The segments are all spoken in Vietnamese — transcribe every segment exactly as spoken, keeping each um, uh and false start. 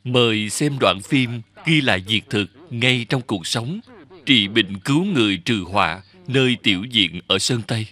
Mời xem đoạn phim ghi lại việc thực ngay trong cuộc sống, trị bệnh cứu người trừ họa, nơi tiểu viện ở Sơn Tây.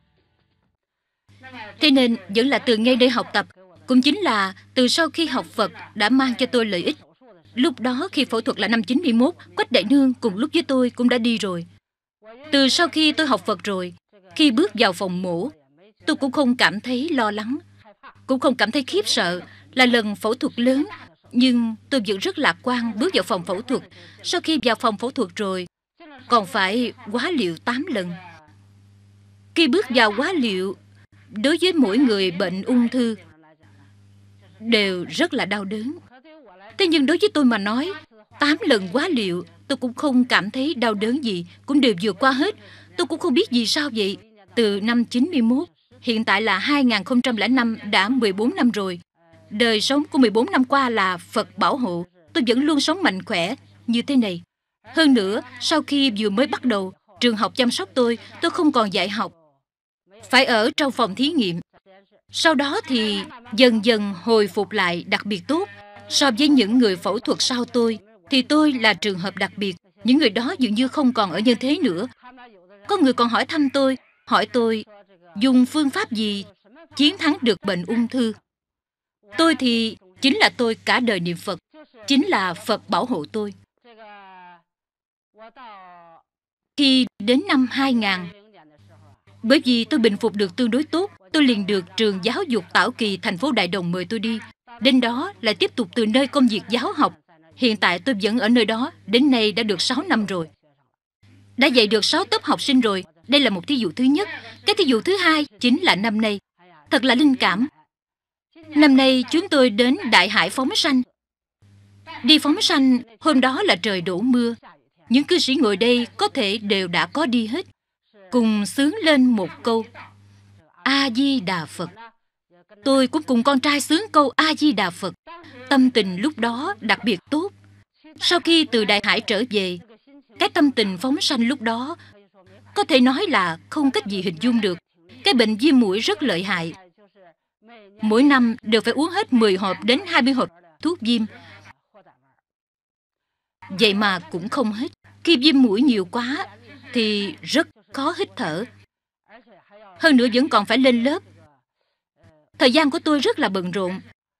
Thế nên vẫn là từ ngay nơi học tập, cũng chính là từ sau khi học Phật đã mang cho tôi lợi ích. Lúc đó khi phẫu thuật là năm chín mươi mốt, Quách Đại Nương cùng lúc với tôi cũng đã đi rồi. Từ sau khi tôi học Phật rồi, khi bước vào phòng mổ, tôi cũng không cảm thấy lo lắng, cũng không cảm thấy khiếp sợ là lần phẫu thuật lớn. Nhưng tôi vẫn rất lạc quan bước vào phòng phẫu thuật. Sau khi vào phòng phẫu thuật rồi, còn phải hóa liệu tám lần. Khi bước vào hóa liệu, đối với mỗi người bệnh ung thư đều rất là đau đớn. Thế nhưng đối với tôi mà nói, tám lần hóa liệu tôi cũng không cảm thấy đau đớn gì, cũng đều vượt qua hết. Tôi cũng không biết vì sao vậy. Từ năm chín mươi mốt, hiện tại là hai nghìn không trăm lẻ năm, đã mười bốn năm rồi. Đời sống của mười bốn năm qua là Phật bảo hộ, tôi vẫn luôn sống mạnh khỏe như thế này. Hơn nữa, sau khi vừa mới bắt đầu, trường học chăm sóc tôi, tôi không còn dạy học, phải ở trong phòng thí nghiệm. Sau đó thì dần dần hồi phục lại đặc biệt tốt. So với những người phẫu thuật sau tôi, thì tôi là trường hợp đặc biệt. Những người đó dường như không còn ở nhân thế nữa. Có người còn hỏi thăm tôi, hỏi tôi dùng phương pháp gì chiến thắng được bệnh ung thư. Tôi thì chính là tôi cả đời niệm Phật, chính là Phật bảo hộ tôi. Khi đến năm hai nghìn, bởi vì tôi bình phục được tương đối tốt, tôi liền được trường giáo dục Tảo Kỳ thành phố Đại Đồng mời tôi đi. Đến đó lại tiếp tục từ nơi công việc giáo học. Hiện tại tôi vẫn ở nơi đó, đến nay đã được sáu năm rồi. Đã dạy được sáu tốp học sinh rồi. Đây là một thí dụ thứ nhất. Cái thí dụ thứ hai chính là năm nay. Thật là linh cảm. Năm nay chúng tôi đến Đại Hải phóng sanh. Đi phóng sanh, hôm đó là trời đổ mưa. Những cư sĩ ngồi đây có thể đều đã có đi hết. Cùng xướng lên một câu A-di-đà Phật. Tôi cũng cùng con trai xướng câu A-di-đà Phật. Tâm tình lúc đó đặc biệt tốt. Sau khi từ Đại Hải trở về, cái tâm tình phóng sanh lúc đó có thể nói là không cách gì hình dung được. Cái bệnh viêm mũi rất lợi hại. Mỗi năm đều phải uống hết mười hộp đến hai mươi hộp thuốc viêm. Vậy mà cũng không hết. Khi viêm mũi nhiều quá thì rất khó hít thở. Hơn nữa vẫn còn phải lên lớp. Thời gian của tôi rất là bận rộn.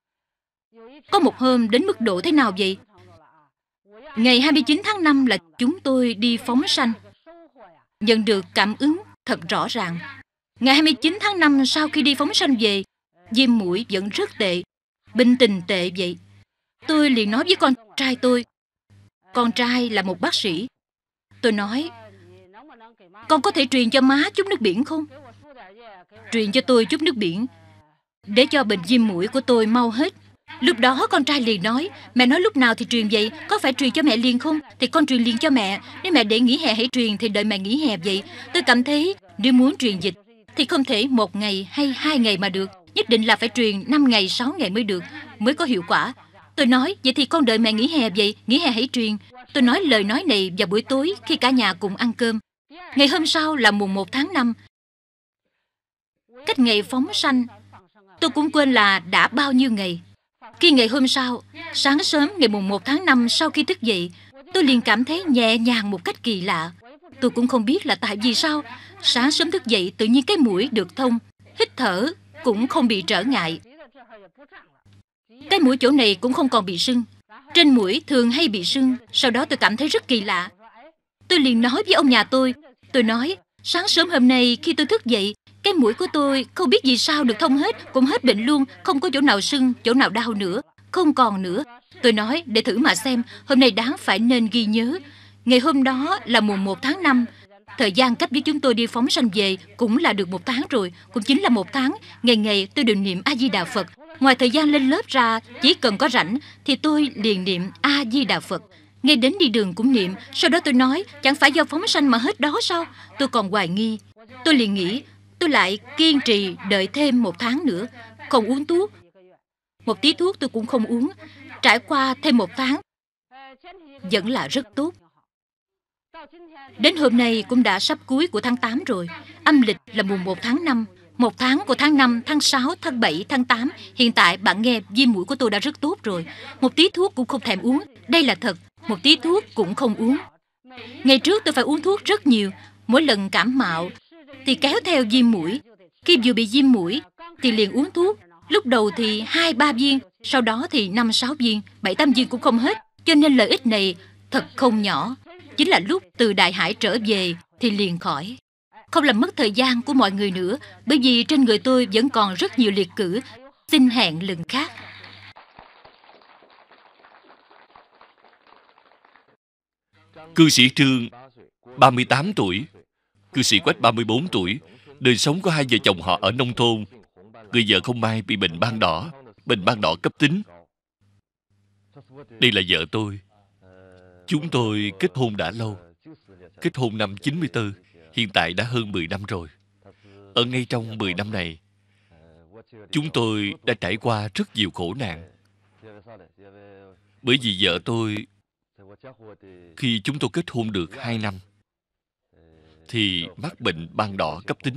Có một hôm đến mức độ thế nào vậy? Ngày hai mươi chín tháng năm là chúng tôi đi phóng sanh. Nhận được cảm ứng thật rõ ràng. Ngày hai mươi chín tháng năm sau khi đi phóng sanh về, viêm mũi vẫn rất tệ. Bệnh tình tệ vậy. Tôi liền nói với con trai tôi. Con trai là một bác sĩ. Tôi nói, con có thể truyền cho má chút nước biển không? Truyền cho tôi chút nước biển, để cho bệnh viêm mũi của tôi mau hết. Lúc đó con trai liền nói, mẹ nói lúc nào thì truyền vậy, có phải truyền cho mẹ liền không? Thì con truyền liền cho mẹ. Nếu mẹ để nghỉ hè hãy truyền thì đợi mẹ nghỉ hè vậy. Tôi cảm thấy nếu muốn truyền dịch thì không thể một ngày hay hai ngày mà được. Nhất định là phải truyền năm ngày, sáu ngày mới được, mới có hiệu quả. Tôi nói, vậy thì con đợi mẹ nghỉ hè vậy, nghỉ hè hãy truyền. Tôi nói lời nói này vào buổi tối khi cả nhà cùng ăn cơm. Ngày hôm sau là mùng một tháng năm. Cách ngày phóng sanh, tôi cũng quên là đã bao nhiêu ngày. Khi ngày hôm sau, sáng sớm ngày mùng một tháng năm sau khi thức dậy, tôi liền cảm thấy nhẹ nhàng một cách kỳ lạ. Tôi cũng không biết là tại vì sao. Sáng sớm thức dậy tự nhiên cái mũi được thông, hít thở cũng không bị trở ngại. Cái mũi chỗ này cũng không còn bị sưng. Trên mũi thường hay bị sưng. Sau đó tôi cảm thấy rất kỳ lạ. Tôi liền nói với ông nhà tôi. Tôi nói, sáng sớm hôm nay khi tôi thức dậy, cái mũi của tôi không biết vì sao được thông hết, cũng hết bệnh luôn, không có chỗ nào sưng, chỗ nào đau nữa, không còn nữa. Tôi nói, để thử mà xem, hôm nay đáng phải nên ghi nhớ. Ngày hôm đó là mùng một tháng năm. Thời gian cách với chúng tôi đi phóng sanh về cũng là được một tháng rồi, cũng chính là một tháng. Ngày ngày tôi đều niệm A-di-đà Phật. Ngoài thời gian lên lớp ra, chỉ cần có rảnh thì tôi liền niệm A-di-đà Phật. Ngay đến đi đường cũng niệm. Sau đó tôi nói, chẳng phải do phóng sanh mà hết đó sao? Tôi còn hoài nghi. Tôi liền nghĩ, tôi lại kiên trì đợi thêm một tháng nữa, không uống thuốc. Một tí thuốc tôi cũng không uống. Trải qua thêm một tháng, vẫn là rất tốt. Đến hôm nay cũng đã sắp cuối của tháng tám rồi. Âm lịch là mùng một tháng năm. Một tháng của tháng năm, tháng sáu, tháng bảy, tháng tám. Hiện tại bạn nghe viêm mũi của tôi đã rất tốt rồi. Một tí thuốc cũng không thèm uống. Đây là thật, một tí thuốc cũng không uống. Ngày trước tôi phải uống thuốc rất nhiều. Mỗi lần cảm mạo thì kéo theo viêm mũi. Khi vừa bị viêm mũi thì liền uống thuốc. Lúc đầu thì hai ba viên, sau đó thì năm sáu viên, bảy tám viên cũng không hết. Cho nên lợi ích này thật không nhỏ. Chính là lúc từ Đại Hải trở về thì liền khỏi. Không làm mất thời gian của mọi người nữa, bởi vì trên người tôi vẫn còn rất nhiều liệt cử. Xin hẹn lần khác. Cư sĩ Trương ba mươi tám tuổi, cư sĩ Quách ba mươi bốn tuổi. Đời sống của hai vợ chồng họ ở nông thôn. Người vợ không may bị bệnh ban đỏ, bệnh ban đỏ cấp tính. Đây là vợ tôi. Chúng tôi kết hôn đã lâu. Kết hôn năm chín mươi tư, hiện tại đã hơn mười năm rồi. Ở ngay trong mười năm này, chúng tôi đã trải qua rất nhiều khổ nạn. Bởi vì vợ tôi, khi chúng tôi kết hôn được hai năm, thì mắc bệnh ban đỏ cấp tính.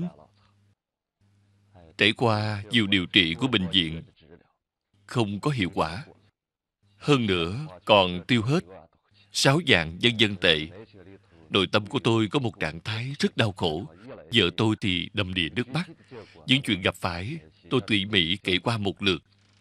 Trải qua nhiều điều trị của bệnh viện, không có hiệu quả. Hơn nữa, còn tiêu hết sáu vạn nhân dân tệ. Nội tâm của tôi có một trạng thái rất đau khổ. Vợ tôi thì đầm đìa nước mắt. Những chuyện gặp phải, tôi tỉ mỉ kể qua một lượt.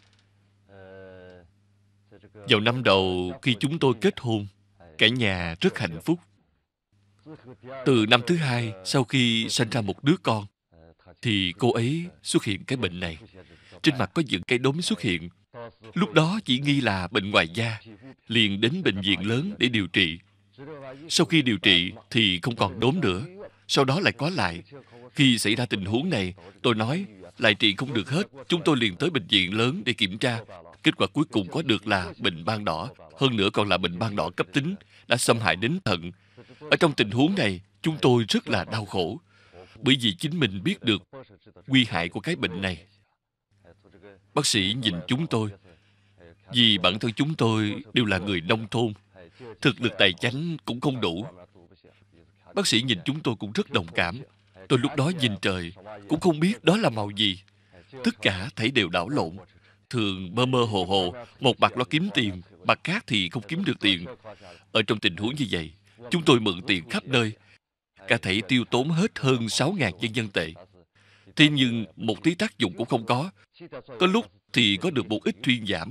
Vào năm đầu khi chúng tôi kết hôn, cả nhà rất hạnh phúc. Từ năm thứ hai, sau khi sinh ra một đứa con, thì cô ấy xuất hiện cái bệnh này. Trên mặt có những cái đốm xuất hiện. Lúc đó chỉ nghi là bệnh ngoài da, liền đến bệnh viện lớn để điều trị. Sau khi điều trị thì không còn đốm nữa. Sau đó lại có lại. Khi xảy ra tình huống này, tôi nói lại trị không được hết. Chúng tôi liền tới bệnh viện lớn để kiểm tra. Kết quả cuối cùng có được là bệnh ban đỏ. Hơn nữa còn là bệnh ban đỏ cấp tính, đã xâm hại đến thận. Ở trong tình huống này, chúng tôi rất là đau khổ. Bởi vì chính mình biết được nguy hại của cái bệnh này. Bác sĩ nhìn chúng tôi. Vì bản thân chúng tôi đều là người nông thôn, thực lực tài chánh cũng không đủ. Bác sĩ nhìn chúng tôi cũng rất đồng cảm. Tôi lúc đó nhìn trời, cũng không biết đó là màu gì. Tất cả thảy đều đảo lộn. Thường mơ mơ hồ hồ, một mặt lo kiếm tiền, mặt khác thì không kiếm được tiền. Ở trong tình huống như vậy, chúng tôi mượn tiền khắp nơi. Cả thảy tiêu tốn hết hơn sáu ngàn nhân dân tệ. Thế nhưng một tí tác dụng cũng không có. Có lúc thì có được một ít thuyên giảm.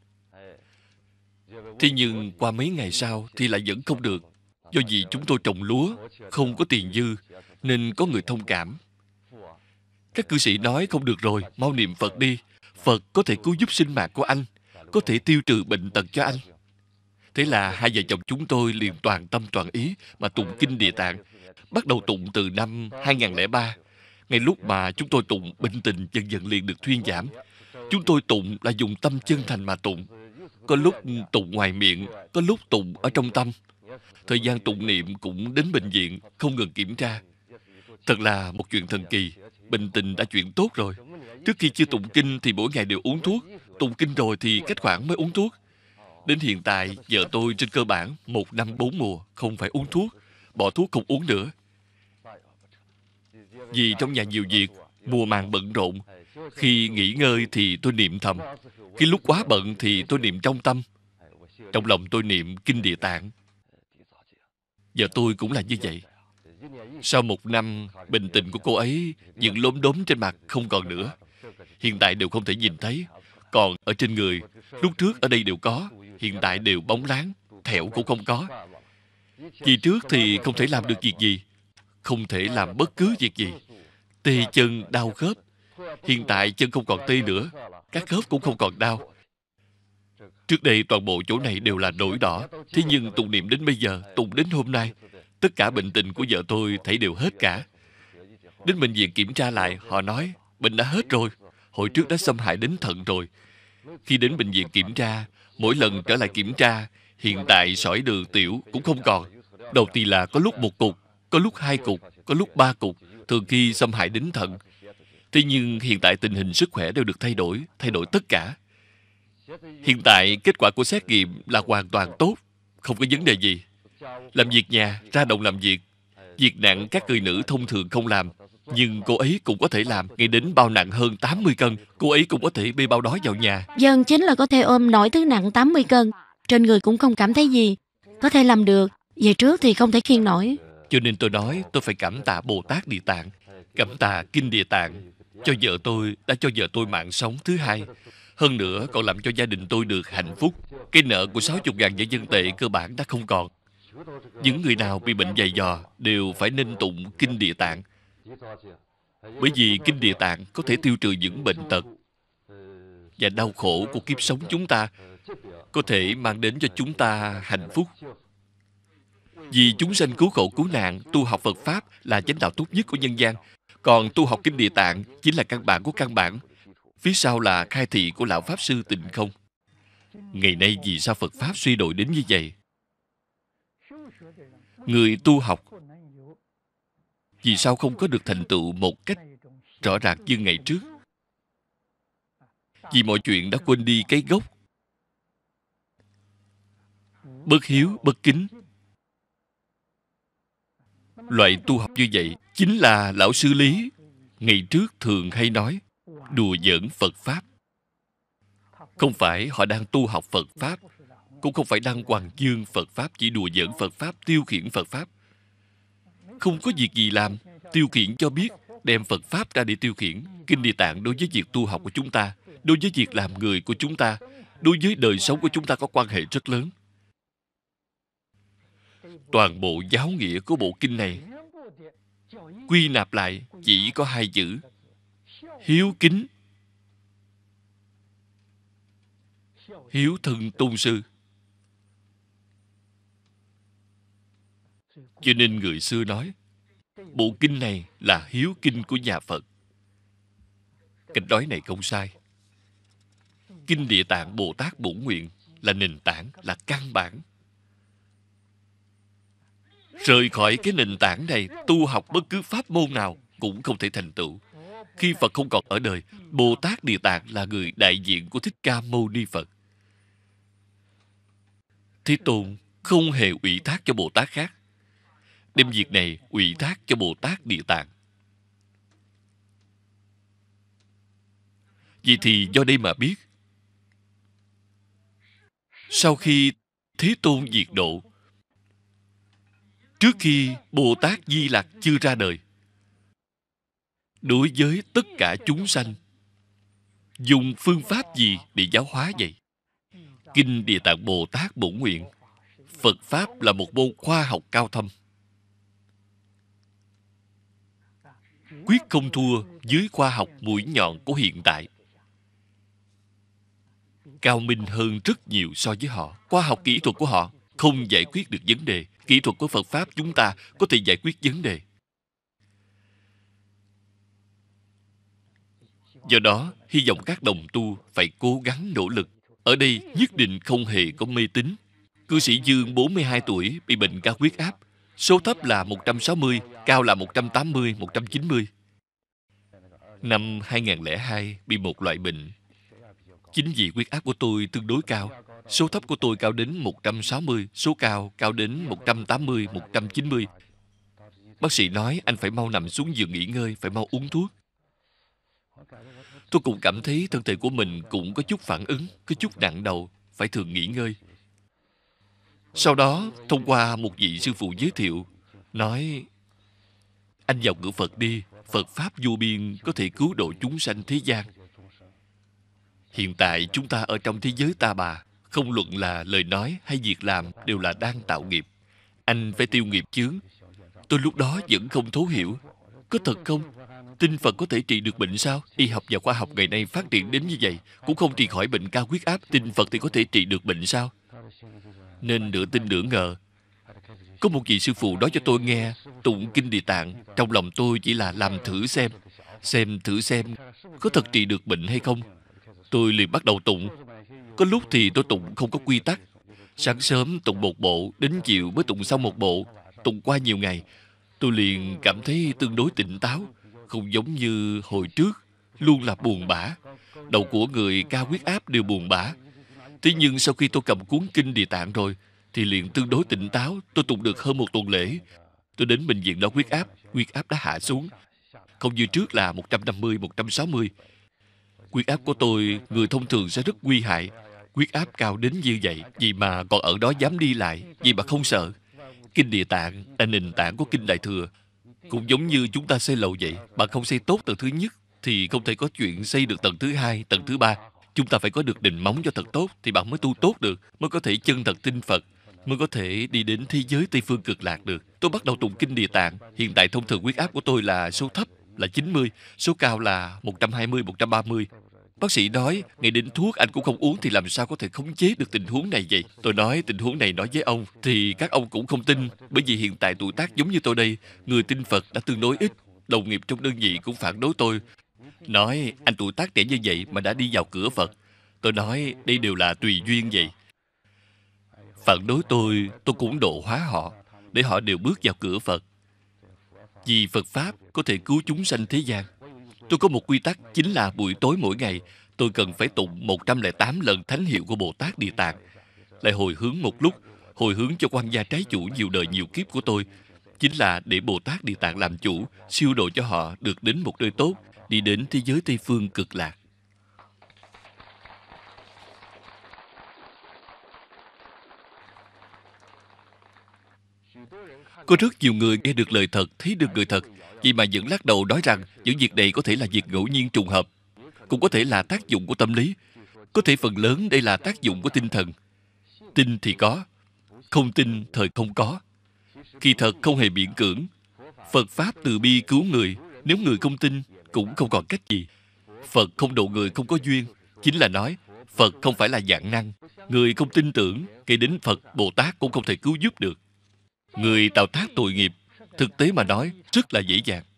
Thế nhưng qua mấy ngày sau thì lại vẫn không được. Do vì chúng tôi trồng lúa, không có tiền dư, nên có người thông cảm. Các cư sĩ nói không được rồi, mau niệm Phật đi. Phật có thể cứu giúp sinh mạng của anh, có thể tiêu trừ bệnh tật cho anh. Thế là hai vợ chồng chúng tôi liền toàn tâm toàn ý mà tụng kinh Địa Tạng. Bắt đầu tụng từ năm hai không không ba. Ngay lúc mà chúng tôi tụng, bệnh tình dần dần liền được thuyên giảm. Chúng tôi tụng là dùng tâm chân thành mà tụng. Có lúc tụng ngoài miệng, có lúc tụng ở trong tâm. Thời gian tụng niệm cũng đến bệnh viện, không ngừng kiểm tra. Thật là một chuyện thần kỳ. Bệnh tình đã chuyển tốt rồi. Trước khi chưa tụng kinh thì mỗi ngày đều uống thuốc. Tụng kinh rồi thì cách khoảng mới uống thuốc. Đến hiện tại, vợ tôi trên cơ bản một năm bốn mùa không phải uống thuốc, bỏ thuốc không uống nữa. Vì trong nhà nhiều việc, mùa màng bận rộn. Khi nghỉ ngơi thì tôi niệm thầm. Khi lúc quá bận thì tôi niệm trong tâm. Trong lòng tôi niệm kinh Địa Tạng. Vợ tôi cũng là như vậy. Sau một năm, bệnh tình của cô ấy, những lốm đốm trên mặt không còn nữa. Hiện tại đều không thể nhìn thấy. Còn ở trên người, lúc trước ở đây đều có, hiện tại đều bóng láng, thẹo cũng không có. Vì trước thì không thể làm được việc gì, không thể làm bất cứ việc gì. Tê chân, đau khớp. Hiện tại chân không còn tê nữa, các khớp cũng không còn đau. Trước đây toàn bộ chỗ này đều là nổi đỏ. Thế nhưng tụng niệm đến bây giờ, tụng đến hôm nay, tất cả bệnh tình của vợ tôi thấy đều hết cả. Đến bệnh viện kiểm tra lại, họ nói bệnh đã hết rồi. Hồi trước đã xâm hại đến thận rồi. Khi đến bệnh viện kiểm tra, mỗi lần trở lại kiểm tra, hiện tại sỏi đường tiểu cũng không còn. Đầu tiên là có lúc một cục, có lúc hai cục, có lúc ba cục, thường khi xâm hại đến thận. Thế nhưng hiện tại tình hình sức khỏe đều được thay đổi, thay đổi tất cả. Hiện tại kết quả của xét nghiệm là hoàn toàn tốt, không có vấn đề gì. Làm việc nhà, ra đồng làm việc. Việc nặng các người nữ thông thường không làm. Nhưng cô ấy cũng có thể làm, ngay đến bao nặng hơn tám mươi cân, cô ấy cũng có thể bê bao đó vào nhà. Dân chính là có thể ôm nổi thứ nặng tám mươi cân, trên người cũng không cảm thấy gì. Có thể làm được, về trước thì không thể khiêng nổi. Cho nên tôi nói tôi phải cảm tạ Bồ Tát Địa Tạng, cảm tạ Kinh Địa Tạng, cho vợ tôi, đã cho vợ tôi mạng sống thứ hai. Hơn nữa còn làm cho gia đình tôi được hạnh phúc. Cái nợ của sáu mươi ngàn nhân dân tệ cơ bản đã không còn. Những người nào bị bệnh dày dò đều phải nên tụng Kinh Địa Tạng. Bởi vì Kinh Địa Tạng có thể tiêu trừ những bệnh tật và đau khổ của kiếp sống chúng ta, có thể mang đến cho chúng ta hạnh phúc. Vì chúng sanh cứu khổ cứu nạn, tu học Phật Pháp là chánh đạo tốt nhất của nhân gian. Còn tu học Kinh Địa Tạng chính là căn bản của căn bản. Phía sau là khai thị của Lão Pháp Sư Tịnh Không. Ngày nay vì sao Phật Pháp suy đồi đến như vậy? Người tu học vì sao không có được thành tựu một cách rõ ràng như ngày trước? Vì mọi chuyện đã quên đi cái gốc. Bất hiếu, bất kính. Loại tu học như vậy chính là Lão Sư Lý ngày trước thường hay nói đùa giỡn Phật Pháp. Không phải họ đang tu học Phật Pháp, cũng không phải đang hoàng dương Phật Pháp, chỉ đùa giỡn Phật Pháp, tiêu khiển Phật Pháp. Không có việc gì làm, tiêu khiển cho biết, đem Phật Pháp ra để tiêu khiển. Kinh Địa Tạng đối với việc tu học của chúng ta, đối với việc làm người của chúng ta, đối với đời sống của chúng ta có quan hệ rất lớn. Toàn bộ giáo nghĩa của bộ kinh này quy nạp lại chỉ có hai chữ: hiếu kính. Hiếu thân tôn sư. Cho nên người xưa nói bộ kinh này là hiếu kinh của nhà Phật. Cách nói này không sai. Kinh Địa Tạng Bồ Tát Bổn Nguyện là nền tảng, là căn bản. Rời khỏi cái nền tảng này, tu học bất cứ pháp môn nào cũng không thể thành tựu. Khi Phật không còn ở đời, Bồ Tát Địa Tạng là người đại diện của Thích Ca Mâu Ni Phật. Thế Tôn không hề ủy thác cho Bồ Tát khác, đem việc này ủy thác cho Bồ Tát Địa Tạng. Vậy thì do đây mà biết, sau khi Thế Tôn diệt độ, trước khi Bồ Tát Di Lặc chưa ra đời, đối với tất cả chúng sanh, dùng phương pháp gì để giáo hóa vậy? Kinh Địa Tạng Bồ Tát Bổn Nguyện, Phật Pháp là một môn khoa học cao thâm, quyết không thua với khoa học mũi nhọn của hiện tại. Cao minh hơn rất nhiều so với họ. Khoa học kỹ thuật của họ không giải quyết được vấn đề. Kỹ thuật của Phật Pháp chúng ta có thể giải quyết vấn đề. Do đó, hy vọng các đồng tu phải cố gắng nỗ lực. Ở đây nhất định không hề có mê tín. Cư sĩ Dương bốn mươi hai tuổi bị bệnh cao huyết áp. Số thấp là một trăm sáu mươi, cao là một trăm tám mươi, một trăm chín mươi. Năm hai không không hai bị một loại bệnh. Chính vì huyết áp của tôi tương đối cao. Số thấp của tôi cao đến một trăm sáu mươi, số cao cao đến một trăm tám mươi, một trăm chín mươi. Bác sĩ nói anh phải mau nằm xuống giường nghỉ ngơi, phải mau uống thuốc. Tôi cũng cảm thấy thân thể của mình cũng có chút phản ứng, có chút nặng đầu, phải thường nghỉ ngơi. Sau đó, thông qua một vị sư phụ giới thiệu, nói anh vào cửa Phật đi, Phật Pháp vô biên có thể cứu độ chúng sanh thế gian. Hiện tại chúng ta ở trong thế giới ta bà, không luận là lời nói hay việc làm đều là đang tạo nghiệp. Anh phải tiêu nghiệp chướng. Tôi lúc đó vẫn không thấu hiểu. Có thật không? Tin Phật có thể trị được bệnh sao? Y học và khoa học ngày nay phát triển đến như vậy, cũng không trị khỏi bệnh cao huyết áp. Tin Phật thì có thể trị được bệnh sao? Nên nửa tin nửa ngờ. Có một vị sư phụ nói cho tôi nghe tụng Kinh Địa Tạng. Trong lòng tôi chỉ là làm thử xem. Xem thử xem có thật trị được bệnh hay không. Tôi liền bắt đầu tụng. Có lúc thì tôi tụng không có quy tắc. Sáng sớm tụng một bộ, đến chiều mới tụng xong một bộ. Tụng qua nhiều ngày, tôi liền cảm thấy tương đối tỉnh táo. Không giống như hồi trước, luôn là buồn bã. Đầu của người cao huyết áp đều buồn bã. Thế nhưng sau khi tôi cầm cuốn Kinh Địa Tạng rồi, thì liền tương đối tỉnh táo. Tôi tụng được hơn một tuần lễ. Tôi đến bệnh viện đo huyết áp, huyết áp đã hạ xuống. Không như trước là một trăm năm mươi, một trăm sáu mươi. Huyết áp của tôi, người thông thường sẽ rất nguy hại. Huyết áp cao đến như vậy, vì mà còn ở đó dám đi lại, vì mà không sợ. Kinh Địa Tạng là nền tảng của Kinh Đại Thừa. Cũng giống như chúng ta xây lầu vậy. Bạn không xây tốt tầng thứ nhất, thì không thể có chuyện xây được tầng thứ hai, tầng thứ ba. Chúng ta phải có được nền móng cho thật tốt, thì bạn mới tu tốt được, mới có thể chân thật tin Phật, mới có thể đi đến thế giới Tây Phương Cực Lạc được. Tôi bắt đầu tụng Kinh Địa Tạng. Hiện tại thông thường huyết áp của tôi là số thấp là chín mươi, số cao là một trăm hai mươi, một trăm ba mươi. Bác sĩ nói, ngay đến thuốc anh cũng không uống thì làm sao có thể khống chế được tình huống này vậy? Tôi nói tình huống này nói với ông, thì các ông cũng không tin, bởi vì hiện tại tuổi tác giống như tôi đây, người tin Phật đã tương đối ít. Đồng nghiệp trong đơn vị cũng phản đối tôi. Nói, anh tuổi tác trẻ như vậy mà đã đi vào cửa Phật. Tôi nói, đây đều là tùy duyên vậy. Phản đối tôi, tôi cũng độ hóa họ, để họ đều bước vào cửa Phật. Vì Phật Pháp có thể cứu chúng sanh thế gian. Tôi có một quy tắc, chính là buổi tối mỗi ngày, tôi cần phải tụng một trăm lẻ tám lần thánh hiệu của Bồ Tát Địa Tạng. Lại hồi hướng một lúc, hồi hướng cho quan gia trái chủ nhiều đời nhiều kiếp của tôi. Chính là để Bồ Tát Địa Tạng làm chủ, siêu độ cho họ được đến một nơi tốt, đi đến thế giới Tây Phương Cực Lạc. Có rất nhiều người nghe được lời thật, thấy được người thật, vậy mà vẫn lắc đầu nói rằng những việc này có thể là việc ngẫu nhiên trùng hợp, cũng có thể là tác dụng của tâm lý, có thể phần lớn đây là tác dụng của tinh thần. Tin thì có, không tin thời không có. Kỳ thật không hề miễn cưỡng. Phật Pháp từ bi cứu người, nếu người không tin cũng không còn cách gì. Phật không độ người không có duyên, chính là nói Phật không phải là vạn năng. Người không tin tưởng, kể đến Phật, Bồ Tát cũng không thể cứu giúp được. Người tạo tác tội nghiệp, thực tế mà nói, rất là dễ dàng.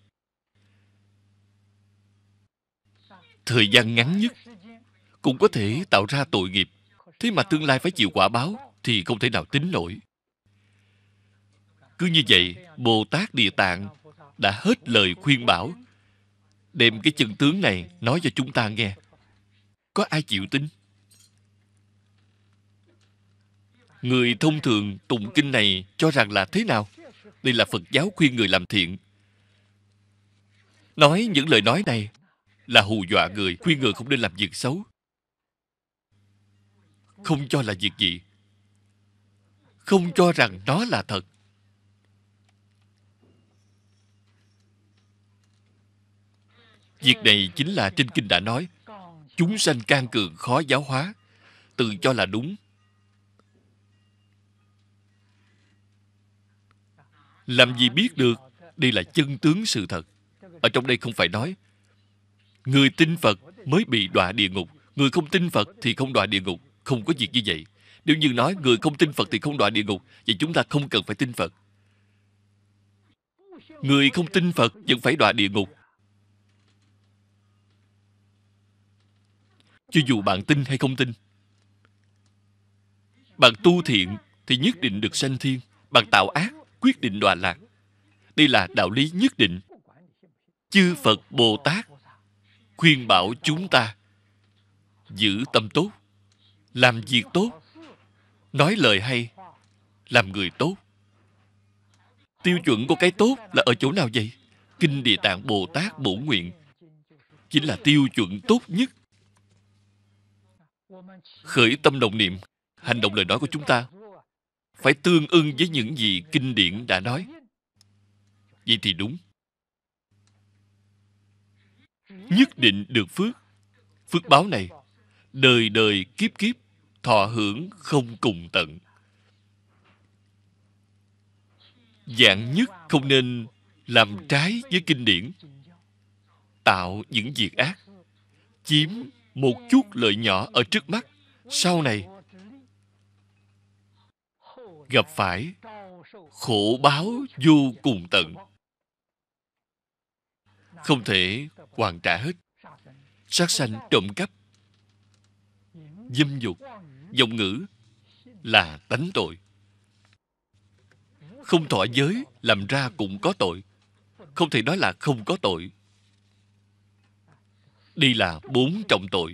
Thời gian ngắn nhất cũng có thể tạo ra tội nghiệp. Thế mà tương lai phải chịu quả báo thì không thể nào tính nổi. Cứ như vậy, Bồ Tát Địa Tạng đã hết lời khuyên bảo, đem cái chân tướng này nói cho chúng ta nghe. Có ai chịu tin? Người thông thường tụng kinh này cho rằng là thế nào? Đây là Phật giáo khuyên người làm thiện. Nói những lời nói này là hù dọa người, khuyên người không nên làm việc xấu. Không cho là việc gì. Không cho rằng nó là thật. Việc này chính là trên kinh đã nói, chúng sanh can cường khó giáo hóa, tự cho là đúng. Làm gì biết được, đây là chân tướng sự thật. Ở trong đây không phải nói, người tin Phật mới bị đọa địa ngục, người không tin Phật thì không đọa địa ngục. Không có việc như vậy. Nếu như nói người không tin Phật thì không đọa địa ngục, vậy chúng ta không cần phải tin Phật. Người không tin Phật vẫn phải đọa địa ngục. Cho dù bạn tin hay không tin. Bạn tu thiện thì nhất định được sanh thiên. Bạn tạo ác, quyết định đọa lạc. Đây là đạo lý nhất định. Chư Phật Bồ Tát khuyên bảo chúng ta giữ tâm tốt, làm việc tốt, nói lời hay, làm người tốt. Tiêu chuẩn của cái tốt là ở chỗ nào vậy? Kinh Địa Tạng Bồ Tát Bổn Nguyện chính là tiêu chuẩn tốt nhất. Khởi tâm đồng niệm, hành động lời nói của chúng ta phải tương ưng với những gì kinh điển đã nói. Vậy thì đúng. Nhất định được phước. Phước báo này đời đời kiếp kiếp thọ hưởng không cùng tận. Vạn nhất không nên làm trái với kinh điển, tạo những việc ác, chiếm một chút lợi nhỏ ở trước mắt, sau này gặp phải khổ báo vô cùng tận, không thể hoàn trả hết. Sát sanh, trộm cắp, dâm dục, vọng ngữ là tánh tội. Không thọ giới làm ra cũng có tội. Không thể nói là không có tội. Đây là bốn trọng tội.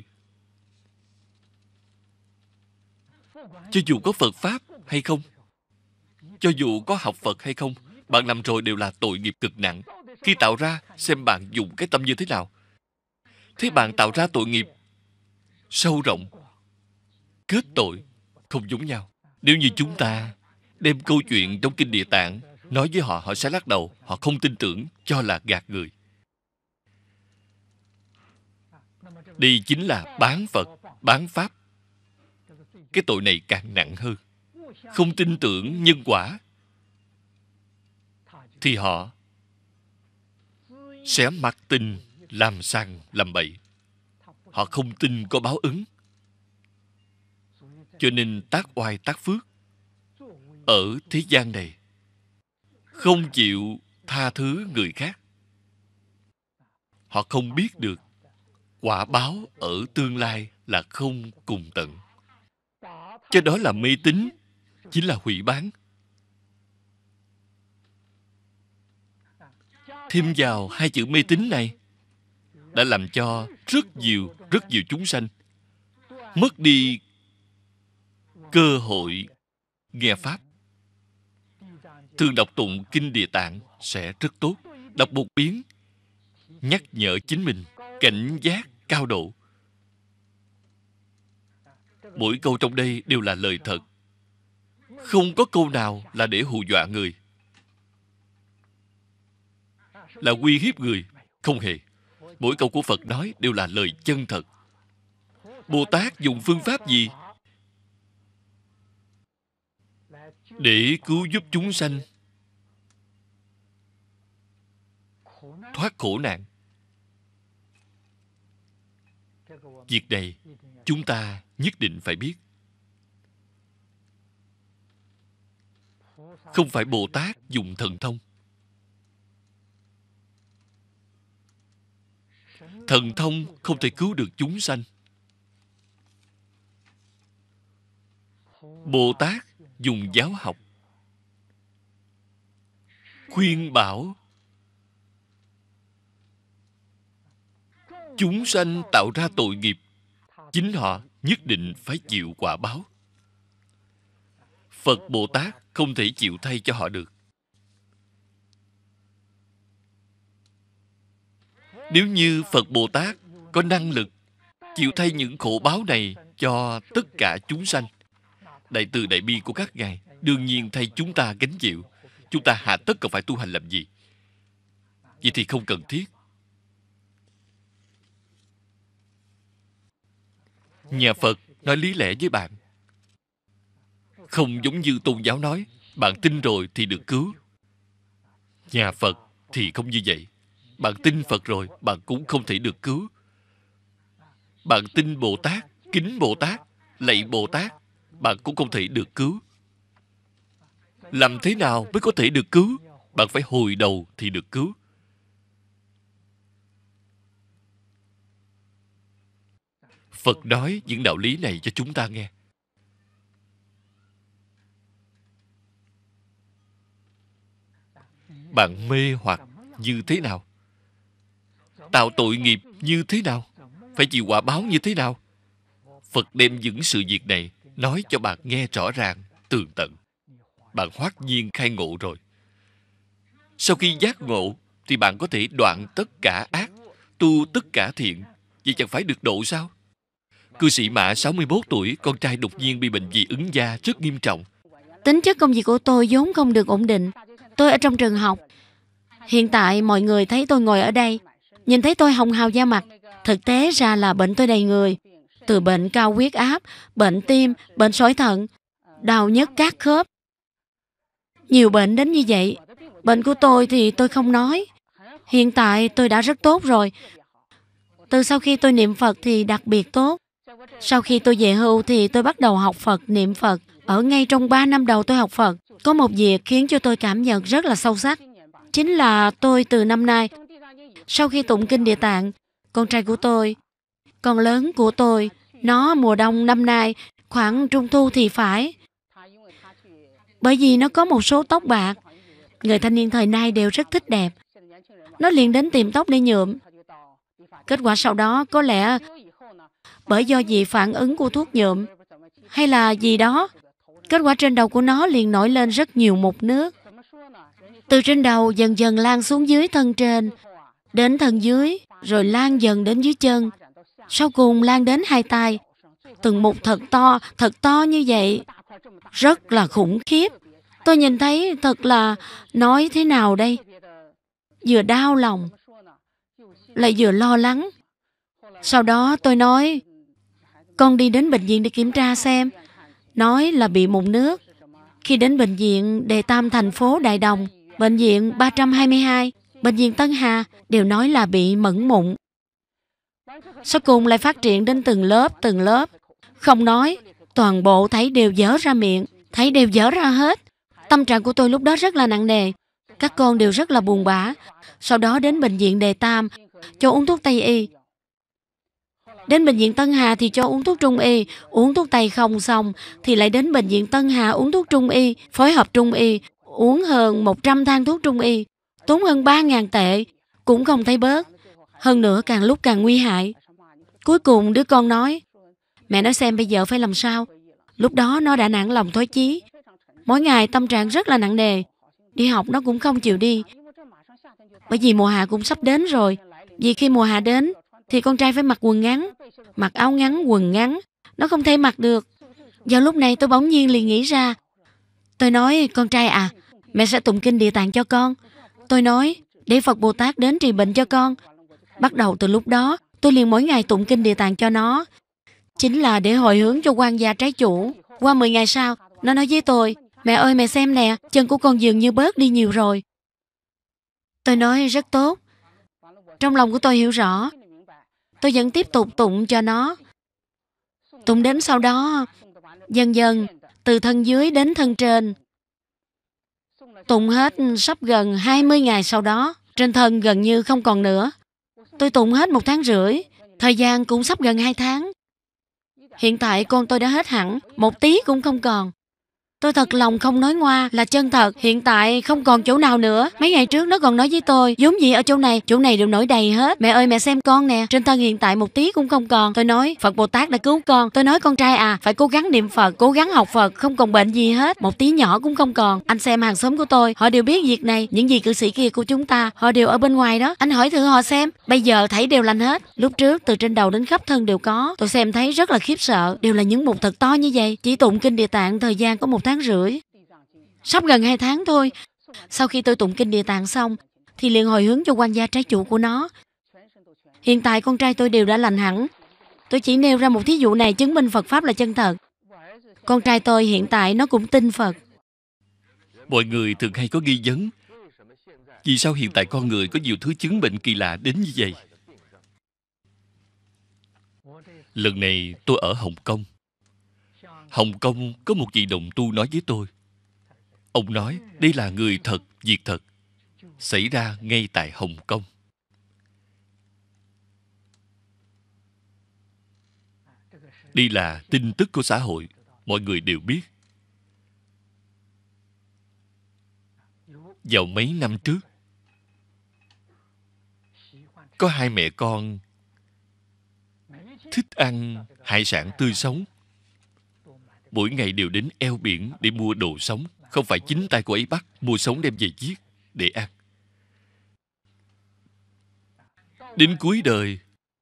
Cho dù có Phật Pháp hay không, cho dù có học Phật hay không, bạn làm rồi đều là tội nghiệp cực nặng. Khi tạo ra, xem bạn dùng cái tâm như thế nào. Thế bạn tạo ra tội nghiệp sâu rộng, kết tội không giống nhau. Nếu như chúng ta đem câu chuyện trong Kinh Địa Tạng nói với họ, họ sẽ lắc đầu, họ không tin tưởng, cho là gạt người. Đây chính là bán Phật, bán Pháp. Cái tội này càng nặng hơn. Không tin tưởng nhân quả thì họ sẽ mặc tình làm sằng làm bậy. Họ không tin có báo ứng. Cho nên tác oai tác phước ở thế gian này, không chịu tha thứ người khác. Họ không biết được quả báo ở tương lai là không cùng tận. Cho đó là mê tín, chính là hủy bán. Thêm vào hai chữ mê tín này đã làm cho rất nhiều, rất nhiều chúng sanh mất đi cơ hội nghe Pháp. Thường đọc tụng Kinh Địa Tạng sẽ rất tốt. Đọc một biến, nhắc nhở chính mình, cảnh giác cao độ. Mỗi câu trong đây đều là lời thật. Không có câu nào là để hù dọa người, là uy hiếp người. Không hề. Mỗi câu của Phật nói đều là lời chân thật. Bồ Tát dùng phương pháp gì để cứu giúp chúng sanh thoát khổ nạn? Việc này chúng ta nhất định phải biết. Không phải Bồ Tát dùng thần thông. Thần thông không thể cứu được chúng sanh. Bồ Tát dùng giáo học, khuyên bảo chúng sanh tạo ra tội nghiệp, chính họ nhất định phải chịu quả báo. Phật Bồ Tát không thể chịu thay cho họ được. Nếu như Phật Bồ Tát có năng lực chịu thay những khổ báo này cho tất cả chúng sanh, đại từ đại bi của các ngài đương nhiên thay chúng ta gánh chịu. Chúng ta hạ tất cần phải tu hành làm gì? Vậy thì không cần thiết. Nhà Phật nói lý lẽ với bạn, không giống như tôn giáo nói bạn tin rồi thì được cứu. Nhà Phật thì không như vậy. Bạn tin Phật rồi, bạn cũng không thể được cứu. Bạn tin Bồ Tát, kính Bồ Tát, lạy Bồ Tát, bạn cũng không thể được cứu. Làm thế nào mới có thể được cứu? Bạn phải hồi đầu thì được cứu. Phật nói những đạo lý này cho chúng ta nghe. Bạn mê hoặc như thế nào? Tạo tội nghiệp như thế nào? Phải chịu quả báo như thế nào? Phật đem những sự việc này nói cho bạn nghe rõ ràng, tường tận. Bạn hoát nhiên khai ngộ rồi. Sau khi giác ngộ thì bạn có thể đoạn tất cả ác, tu tất cả thiện. Vậy chẳng phải được độ sao? Cư sĩ Mã sáu mươi mốt tuổi, con trai đột nhiên bị bệnh dị ứng da rất nghiêm trọng. Tính chất công việc của tôi vốn không được ổn định. Tôi ở trong trường học. Hiện tại mọi người thấy tôi ngồi ở đây, nhìn thấy tôi hồng hào da mặt. Thực tế ra là bệnh tôi đầy người. Từ bệnh cao huyết áp, bệnh tim, bệnh sỏi thận, đau nhức các khớp. Nhiều bệnh đến như vậy. Bệnh của tôi thì tôi không nói. Hiện tại tôi đã rất tốt rồi. Từ sau khi tôi niệm Phật thì đặc biệt tốt. Sau khi tôi về hưu thì tôi bắt đầu học Phật, niệm Phật. Ở ngay trong ba năm đầu tôi học Phật, có một việc khiến cho tôi cảm nhận rất là sâu sắc. Chính là tôi từ năm nay, sau khi tụng Kinh Địa Tạng, con trai của tôi, con lớn của tôi, nó mùa đông năm nay, khoảng trung thu thì phải. Bởi vì nó có một số tóc bạc. Người thanh niên thời nay đều rất thích đẹp. Nó liền đến tìm tóc để nhuộm. Kết quả sau đó có lẽ bởi do gì phản ứng của thuốc nhuộm hay là gì đó, kết quả trên đầu của nó liền nổi lên rất nhiều mụn nước. Từ trên đầu dần dần lan xuống dưới thân trên, đến thân dưới, rồi lan dần đến dưới chân. Sau cùng lan đến hai tay. Từng mụn thật to, thật to như vậy. Rất là khủng khiếp. Tôi nhìn thấy thật là, nói thế nào đây? Vừa đau lòng, lại vừa lo lắng. Sau đó tôi nói, con đi đến bệnh viện để kiểm tra xem. Nói là bị mụn nước. Khi đến bệnh viện Đề Tam thành phố Đại Đồng, bệnh viện ba trăm hai mươi hai, bệnh viện Tân Hà đều nói là bị mẩn mụn. Sau cùng lại phát triển đến từng lớp, từng lớp. Không nói, toàn bộ thấy đều dở ra miệng, thấy đều dở ra hết. Tâm trạng của tôi lúc đó rất là nặng nề. Các con đều rất là buồn bã. Sau đó đến bệnh viện Đề Tam, cho uống thuốc Tây y. Đến bệnh viện Tân Hà thì cho uống thuốc Trung y. Uống thuốc Tây không xong thì lại đến bệnh viện Tân Hà uống thuốc Trung y, phối hợp Trung y. Uống hơn một trăm thang thuốc Trung y, tốn hơn ba ngàn tệ, cũng không thấy bớt. Hơn nữa càng lúc càng nguy hại. Cuối cùng đứa con nói, mẹ nói xem bây giờ phải làm sao. Lúc đó nó đã nản lòng thối chí. Mỗi ngày tâm trạng rất là nặng nề. Đi học nó cũng không chịu đi. Bởi vì mùa hạ cũng sắp đến rồi. Vì khi mùa hạ đến thì con trai phải mặc quần ngắn, mặc áo ngắn, quần ngắn. Nó không thể mặc được. Vào lúc này tôi bỗng nhiên liền nghĩ ra. Tôi nói, con trai à, mẹ sẽ tụng kinh Địa Tạng cho con. Tôi nói, để Phật Bồ Tát đến trị bệnh cho con. Bắt đầu từ lúc đó, tôi liền mỗi ngày tụng kinh Địa Tạng cho nó. Chính là để hồi hướng cho quan gia trái chủ. Qua mười ngày sau, nó nói với tôi, mẹ ơi mẹ xem nè, chân của con dường như bớt đi nhiều rồi. Tôi nói rất tốt. Trong lòng của tôi hiểu rõ. Tôi vẫn tiếp tục tụng cho nó. Tụng đến sau đó, dần dần, từ thân dưới đến thân trên. Tụng hết sắp gần hai mươi ngày sau đó, trên thân gần như không còn nữa. Tôi tụng hết một tháng rưỡi, thời gian cũng sắp gần hai tháng. Hiện tại con tôi đã hết hẳn, một tí cũng không còn. Tôi thật lòng không nói ngoa, là chân thật. Hiện tại không còn chỗ nào nữa. Mấy ngày trước nó còn nói với tôi, vốn gì ở chỗ này, chỗ này đều nổi đầy hết. Mẹ ơi mẹ xem con nè, trên thân hiện tại một tí cũng không còn. Tôi nói, Phật Bồ Tát đã cứu con. Tôi nói con trai à, phải cố gắng niệm Phật, cố gắng học Phật, không còn bệnh gì hết. Một tí nhỏ cũng không còn. Anh xem hàng xóm của tôi, họ đều biết việc này. Những gì cư sĩ kia của chúng ta, họ đều ở bên ngoài đó. Anh hỏi thử họ xem, bây giờ thấy đều lành hết. Lúc trước từ trên đầu đến khắp thân đều có. Tôi xem thấy rất là khiếp sợ. Đều là những mụn thật to như vậy. Chỉ tụng kinh Địa Tạng thời gian có một tháng rưỡi. Sắp gần hai tháng thôi. Sau khi tôi tụng kinh Địa Tạng xong thì liền hồi hướng cho quan gia trái chủ của nó. Hiện tại con trai tôi đều đã lành hẳn. Tôi chỉ nêu ra một thí dụ này chứng minh Phật Pháp là chân thật. Con trai tôi hiện tại nó cũng tin Phật. Mọi người thường hay có nghi vấn, vì sao hiện tại con người có nhiều thứ chứng bệnh kỳ lạ đến như vậy? Lần này tôi ở Hồng Kông. Hồng Kông có một vị đồng tu nói với tôi. Ông nói đây là người thật, việc thật, xảy ra ngay tại Hồng Kông. Đây là tin tức của xã hội, mọi người đều biết. Vào mấy năm trước, có hai mẹ con thích ăn hải sản tươi sống. Mỗi ngày đều đến eo biển để mua đồ sống. Không phải chính tay cô ấy bắt, mua sống đem về giết để ăn. Đến cuối đời,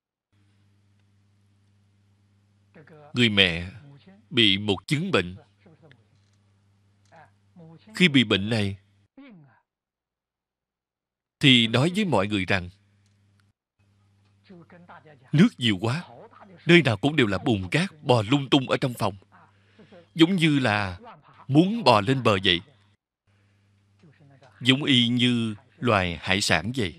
người mẹ bị một chứng bệnh. Khi bị bệnh này, thì nói với mọi người rằng nước nhiều quá, nơi nào cũng đều là bùn cát bò lung tung ở trong phòng, giống như là muốn bò lên bờ vậy, giống y như loài hải sản vậy.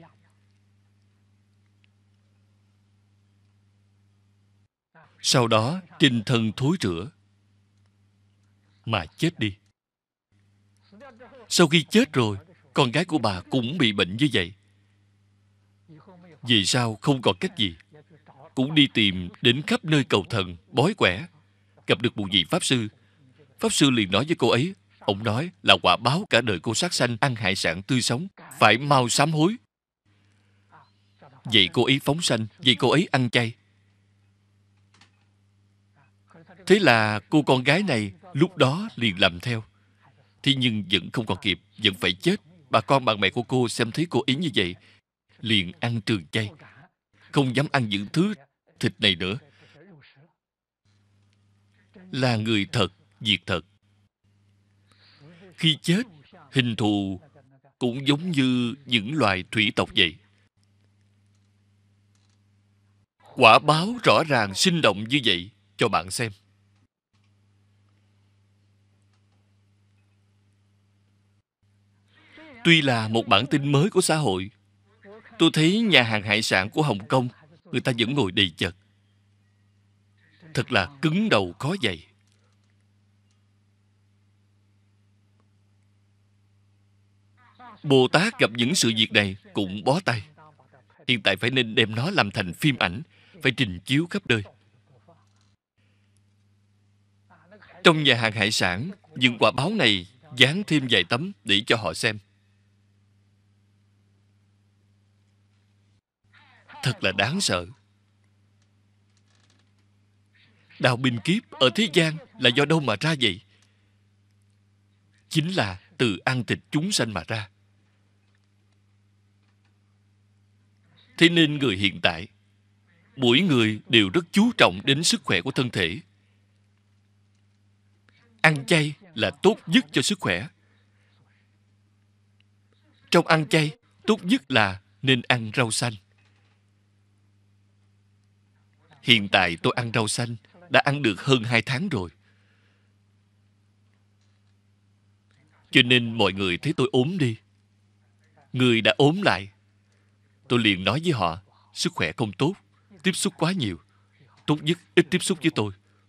Sau đó trên thân thối rữa mà chết đi. Sau khi chết rồi, con gái của bà cũng bị bệnh như vậy. Vì sao không còn cách gì, cũng đi tìm đến khắp nơi cầu thần, bói quẻ. Gặp được một vị Pháp Sư. Pháp Sư liền nói với cô ấy, ông nói là quả báo cả đời cô sát sanh ăn hải sản tươi sống, phải mau sám hối. Vậy cô ấy phóng sanh, vậy cô ấy ăn chay. Thế là cô con gái này lúc đó liền làm theo. Thế nhưng vẫn không còn kịp, vẫn phải chết. bà con bạn bè của cô xem thấy cô ý như vậy, liền ăn trường chay, không dám ăn những thứ thịt này nữa. Là người thật, việc thật. Khi chết, hình thù cũng giống như những loài thủy tộc vậy. Quả báo rõ ràng sinh động như vậy cho bạn xem. Tuy là một bản tin mới của xã hội, tôi thấy nhà hàng hải sản của Hồng Kông, người ta vẫn ngồi đầy chật. Thật là cứng đầu khó dậy. Bồ Tát gặp những sự việc này cũng bó tay. Hiện tại phải nên đem nó làm thành phim ảnh, phải trình chiếu khắp nơi. Trong nhà hàng hải sản, những quả báo này dán thêm vài tấm để cho họ xem. Thật là đáng sợ. Đạo binh kiếp ở thế gian là do đâu mà ra vậy? Chính là từ ăn thịt chúng sanh mà ra. Thế nên người hiện tại, mỗi người đều rất chú trọng đến sức khỏe của thân thể. Ăn chay là tốt nhất cho sức khỏe. Trong ăn chay, tốt nhất là nên ăn rau xanh. Hiện tại tôi ăn rau xanh đã ăn được hơn hai tháng rồi. Cho nên mọi người thấy tôi ốm đi. Người đã ốm lại. Tôi liền nói với họ, sức khỏe không tốt, tiếp xúc quá nhiều. Tốt nhất ít tiếp xúc với tôi.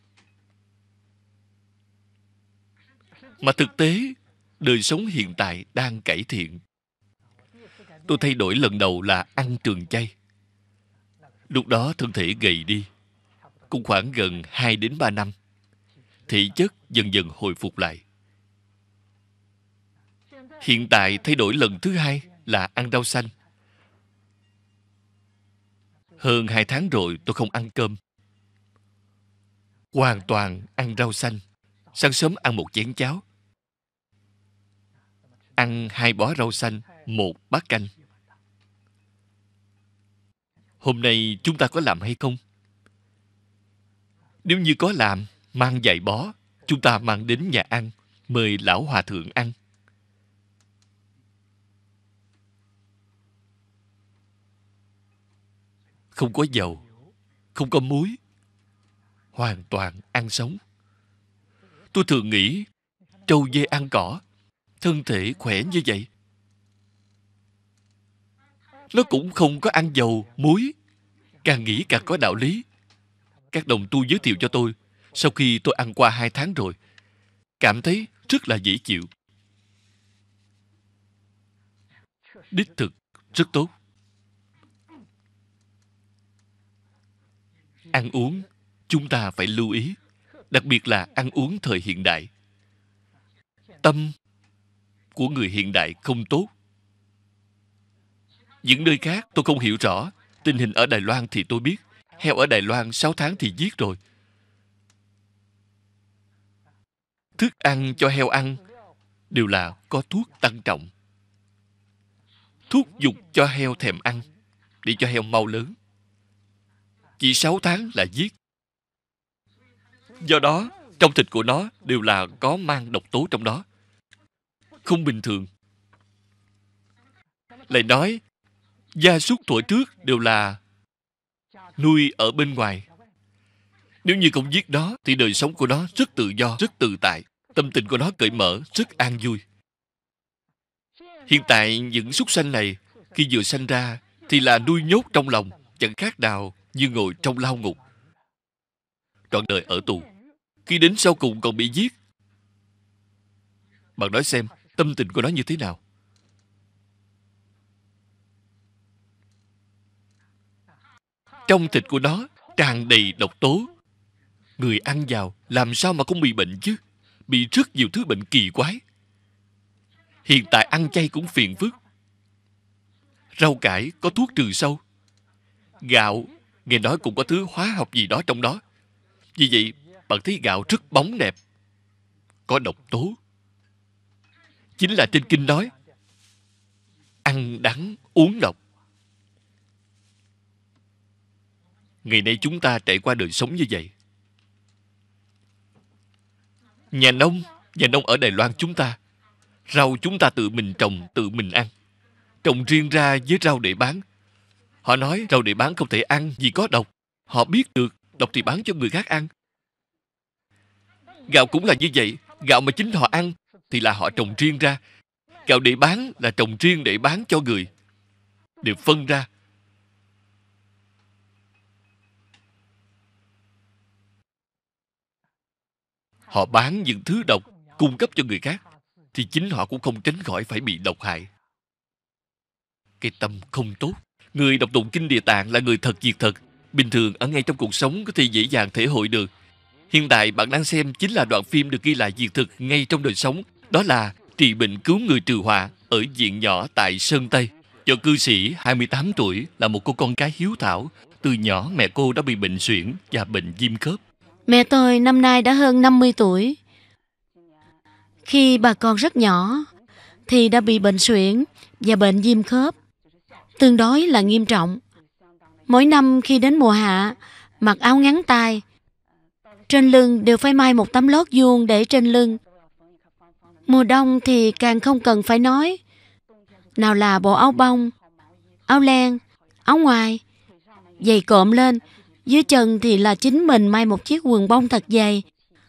Mà thực tế, đời sống hiện tại đang cải thiện. Tôi thay đổi lần đầu là ăn trường chay. Lúc đó thân thể gầy đi, cũng khoảng gần hai đến ba năm. Thể chất dần dần hồi phục lại. Hiện tại thay đổi lần thứ hai là ăn rau xanh. Hơn hai tháng rồi tôi không ăn cơm. Hoàn toàn ăn rau xanh. Sáng sớm ăn một chén cháo. Ăn hai bó rau xanh, một bát canh. Hôm nay chúng ta có làm hay không? Nếu như có làm, mang vài bó, chúng ta mang đến nhà ăn, mời lão hòa thượng ăn. Không có dầu, không có muối, hoàn toàn ăn sống. Tôi thường nghĩ, trâu dê ăn cỏ, thân thể khỏe như vậy. Nó cũng không có ăn dầu, muối. Càng nghĩ càng có đạo lý. Các đồng tu giới thiệu cho tôi, sau khi tôi ăn qua hai tháng rồi, cảm thấy rất là dễ chịu. Đích thực, rất tốt. Ăn uống, chúng ta phải lưu ý, đặc biệt là ăn uống thời hiện đại. Tâm của người hiện đại không tốt. Những nơi khác tôi không hiểu rõ. Tình hình ở Đài Loan thì tôi biết. Heo ở Đài Loan sáu tháng thì giết rồi. Thức ăn cho heo ăn đều là có thuốc tăng trọng. Thuốc dục cho heo thèm ăn, để cho heo mau lớn. Chỉ sáu tháng là giết. Do đó, trong thịt của nó đều là có mang độc tố trong đó. Không bình thường. Lại nói, gia súc thuở trước đều là nuôi ở bên ngoài. Nếu như không giết nó, thì đời sống của nó rất tự do, rất tự tại. Tâm tình của nó cởi mở, rất an vui. Hiện tại, những súc sanh này, khi vừa sanh ra, thì là nuôi nhốt trong lòng, chẳng khác nào như ngồi trong lao ngục. Trọn đời ở tù. Khi đến sau cùng còn bị giết. Bạn nói xem, tâm tình của nó như thế nào? Trong thịt của nó tràn đầy độc tố. Người ăn vào làm sao mà không bị bệnh chứ? Bị rất nhiều thứ bệnh kỳ quái. Hiện tại ăn chay cũng phiền phức. Rau cải có thuốc trừ sâu. Gạo, nghe nói cũng có thứ hóa học gì đó trong đó. Vì vậy, bạn thấy gạo rất bóng đẹp. Có độc tố. Chính là trên kinh nói, ăn đắng, uống độc. Ngày nay chúng ta trải qua đời sống như vậy. Nhà nông, nhà nông ở Đài Loan chúng ta, rau chúng ta tự mình trồng, tự mình ăn. Trồng riêng ra với rau để bán. Họ nói rau để bán không thể ăn vì có độc. Họ biết được, độc thì bán cho người khác ăn. Gạo cũng là như vậy. Gạo mà chính họ ăn thì là họ trồng riêng ra. Gạo để bán là trồng riêng để bán cho người. Đều phân ra. Họ bán những thứ độc cung cấp cho người khác thì chính họ cũng không tránh khỏi phải bị độc hại. Cái tâm không tốt. Người đọc tụng kinh Địa Tạng là người thật việc thật. Bình thường ở ngay trong cuộc sống có thể dễ dàng thể hội được. Hiện tại bạn đang xem chính là đoạn phim được ghi lại việc thực ngay trong đời sống. Đó là trị bệnh cứu người trừ họa ở viện nhỏ tại Sơn Tây. Cho cư sĩ hai mươi tám tuổi là một cô con gái hiếu thảo. Từ nhỏ mẹ cô đã bị bệnh suyễn và bệnh viêm khớp. Mẹ tôi năm nay đã hơn năm mươi tuổi. Khi bà còn rất nhỏ thì đã bị bệnh suyễn và bệnh viêm khớp, tương đối là nghiêm trọng. Mỗi năm khi đến mùa hạ, mặc áo ngắn tay, trên lưng đều phải may một tấm lót vuông để trên lưng. Mùa đông thì càng không cần phải nói. Nào là bộ áo bông, áo len, áo ngoài, giày cộm lên, dưới chân thì là chính mình may một chiếc quần bông thật dày.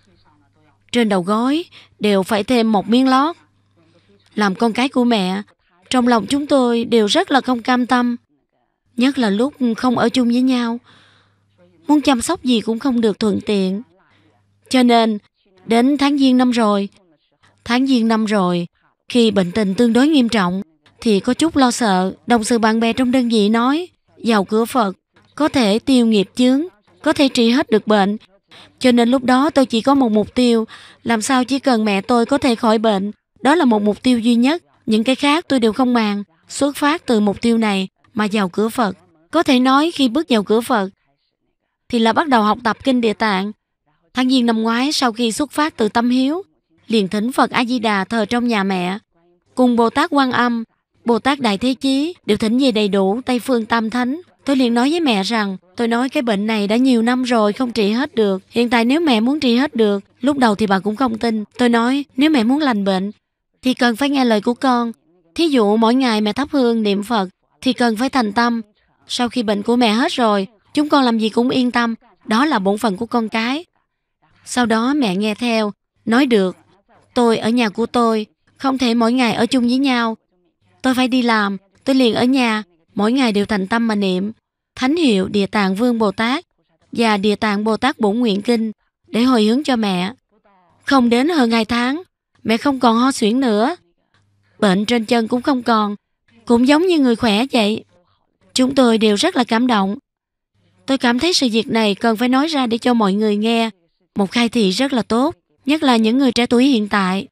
Trên đầu gối đều phải thêm một miếng lót. Làm con cái của mẹ, trong lòng chúng tôi đều rất là không cam tâm. Nhất là lúc không ở chung với nhau, muốn chăm sóc gì cũng không được thuận tiện. Cho nên, đến tháng Giêng năm rồi, tháng Giêng năm rồi, khi bệnh tình tương đối nghiêm trọng, thì có chút lo sợ. Đồng sự bạn bè trong đơn vị nói, vào cửa Phật, có thể tiêu nghiệp chướng, có thể trị hết được bệnh. Cho nên lúc đó tôi chỉ có một mục tiêu, làm sao chỉ cần mẹ tôi có thể khỏi bệnh. Đó là một mục tiêu duy nhất, những cái khác tôi đều không màng. Xuất phát từ mục tiêu này mà vào cửa Phật. Có thể nói khi bước vào cửa Phật thì là bắt đầu học tập kinh Địa Tạng. Tháng Giêng năm ngoái sau khi xuất phát từ tâm hiếu, liền thỉnh Phật A Di Đà thờ trong nhà mẹ, cùng Bồ Tát Quan Âm, Bồ Tát Đại Thế Chí đều thỉnh về đầy đủ Tây Phương Tam Thánh. Tôi liền nói với mẹ rằng, tôi nói cái bệnh này đã nhiều năm rồi không trị hết được. Hiện tại nếu mẹ muốn trị hết được, lúc đầu thì bà cũng không tin. Tôi nói nếu mẹ muốn lành bệnh thì cần phải nghe lời của con. Thí dụ mỗi ngày mẹ thắp hương niệm Phật thì cần phải thành tâm. Sau khi bệnh của mẹ hết rồi, chúng con làm gì cũng yên tâm. Đó là bổn phận của con cái. Sau đó mẹ nghe theo, nói được. Tôi ở nhà của tôi, không thể mỗi ngày ở chung với nhau. Tôi phải đi làm, tôi liền ở nhà, mỗi ngày đều thành tâm mà niệm thánh hiệu Địa Tạng Vương Bồ Tát và Địa Tạng Bồ Tát Bổn Nguyện Kinh để hồi hướng cho mẹ. Không đến hơn hai tháng, mẹ không còn ho suyễn nữa. Bệnh trên chân cũng không còn, cũng giống như người khỏe vậy. Chúng tôi đều rất là cảm động. Tôi cảm thấy sự việc này cần phải nói ra để cho mọi người nghe. Một khai thị rất là tốt, nhất là những người trẻ tuổi hiện tại.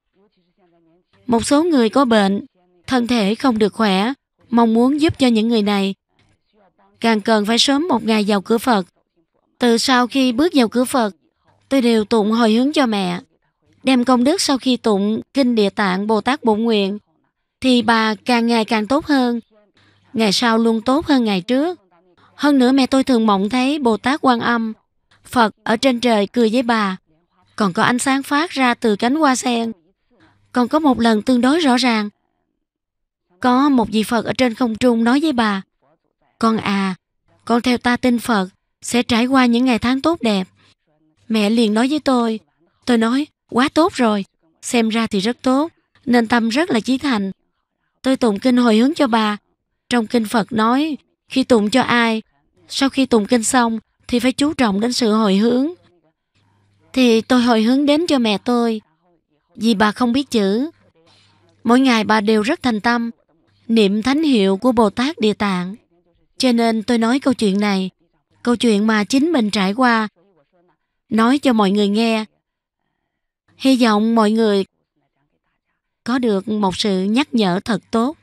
Một số người có bệnh, thân thể không được khỏe, mong muốn giúp cho những người này. Càng cần phải sớm một ngày vào cửa Phật. Từ sau khi bước vào cửa Phật, tôi đều tụng hồi hướng cho mẹ. Đem công đức sau khi tụng kinh Địa Tạng Bồ Tát Bổn Nguyện, thì bà càng ngày càng tốt hơn. Ngày sau luôn tốt hơn ngày trước. Hơn nữa mẹ tôi thường mộng thấy Bồ Tát Quan Âm, Phật ở trên trời cười với bà. Còn có ánh sáng phát ra từ cánh hoa sen. Còn có một lần tương đối rõ ràng, có một vị Phật ở trên không trung nói với bà, con à, con theo ta tin Phật sẽ trải qua những ngày tháng tốt đẹp. Mẹ liền nói với tôi. Tôi nói, quá tốt rồi. Xem ra thì rất tốt, nên tâm rất là chí thành. Tôi tụng kinh hồi hướng cho bà. Trong kinh Phật nói, khi tụng cho ai, sau khi tụng kinh xong thì phải chú trọng đến sự hồi hướng. Thì tôi hồi hướng đến cho mẹ tôi, vì bà không biết chữ. Mỗi ngày bà đều rất thành tâm niệm thánh hiệu của Bồ Tát Địa Tạng. Cho nên tôi nói câu chuyện này, câu chuyện mà chính mình trải qua, nói cho mọi người nghe. Hy vọng mọi người có được một sự nhắc nhở thật tốt.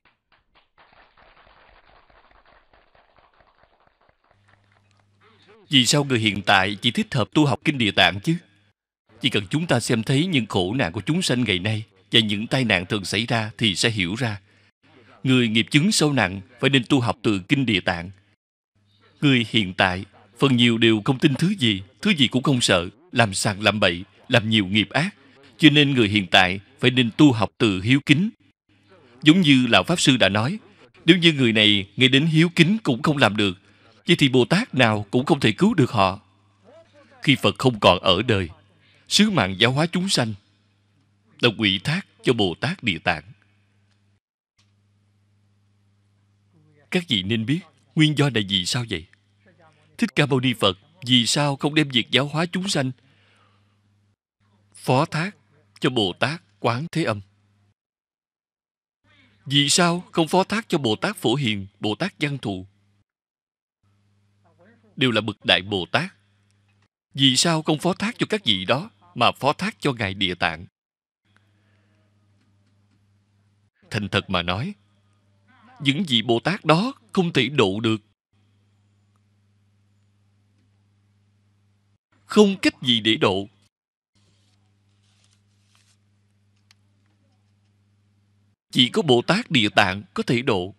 Vì sao người hiện tại chỉ thích hợp tu học kinh Địa Tạng chứ? Chỉ cần chúng ta xem thấy những khổ nạn của chúng sanh ngày nay và những tai nạn thường xảy ra thì sẽ hiểu ra. Người nghiệp chướng sâu nặng phải nên tu học từ Kinh Địa Tạng. Người hiện tại phần nhiều đều không tin thứ gì, thứ gì cũng không sợ, làm sàng làm bậy, làm nhiều nghiệp ác. Cho nên người hiện tại phải nên tu học từ hiếu kính. Giống như Lão Pháp Sư đã nói, nếu như người này ngay đến hiếu kính cũng không làm được, vậy thì Bồ Tát nào cũng không thể cứu được họ. Khi Phật không còn ở đời, sứ mạng giáo hóa chúng sanh là ủy thác cho Bồ Tát Địa Tạng. Các vị nên biết nguyên do là vì sao vậy? Thích Ca Mâu Ni Phật vì sao không đem việc giáo hóa chúng sanh phó thác cho Bồ Tát Quán Thế Âm? Vì sao không phó thác cho Bồ Tát Phổ Hiền, Bồ Tát Văn Thù? Đều là bậc đại Bồ Tát. Vì sao không phó thác cho các vị đó, mà phó thác cho Ngài Địa Tạng? Thành thật mà nói, những vị Bồ Tát đó không thể độ được. Không cách gì để độ. Chỉ có Bồ Tát Địa Tạng có thể độ.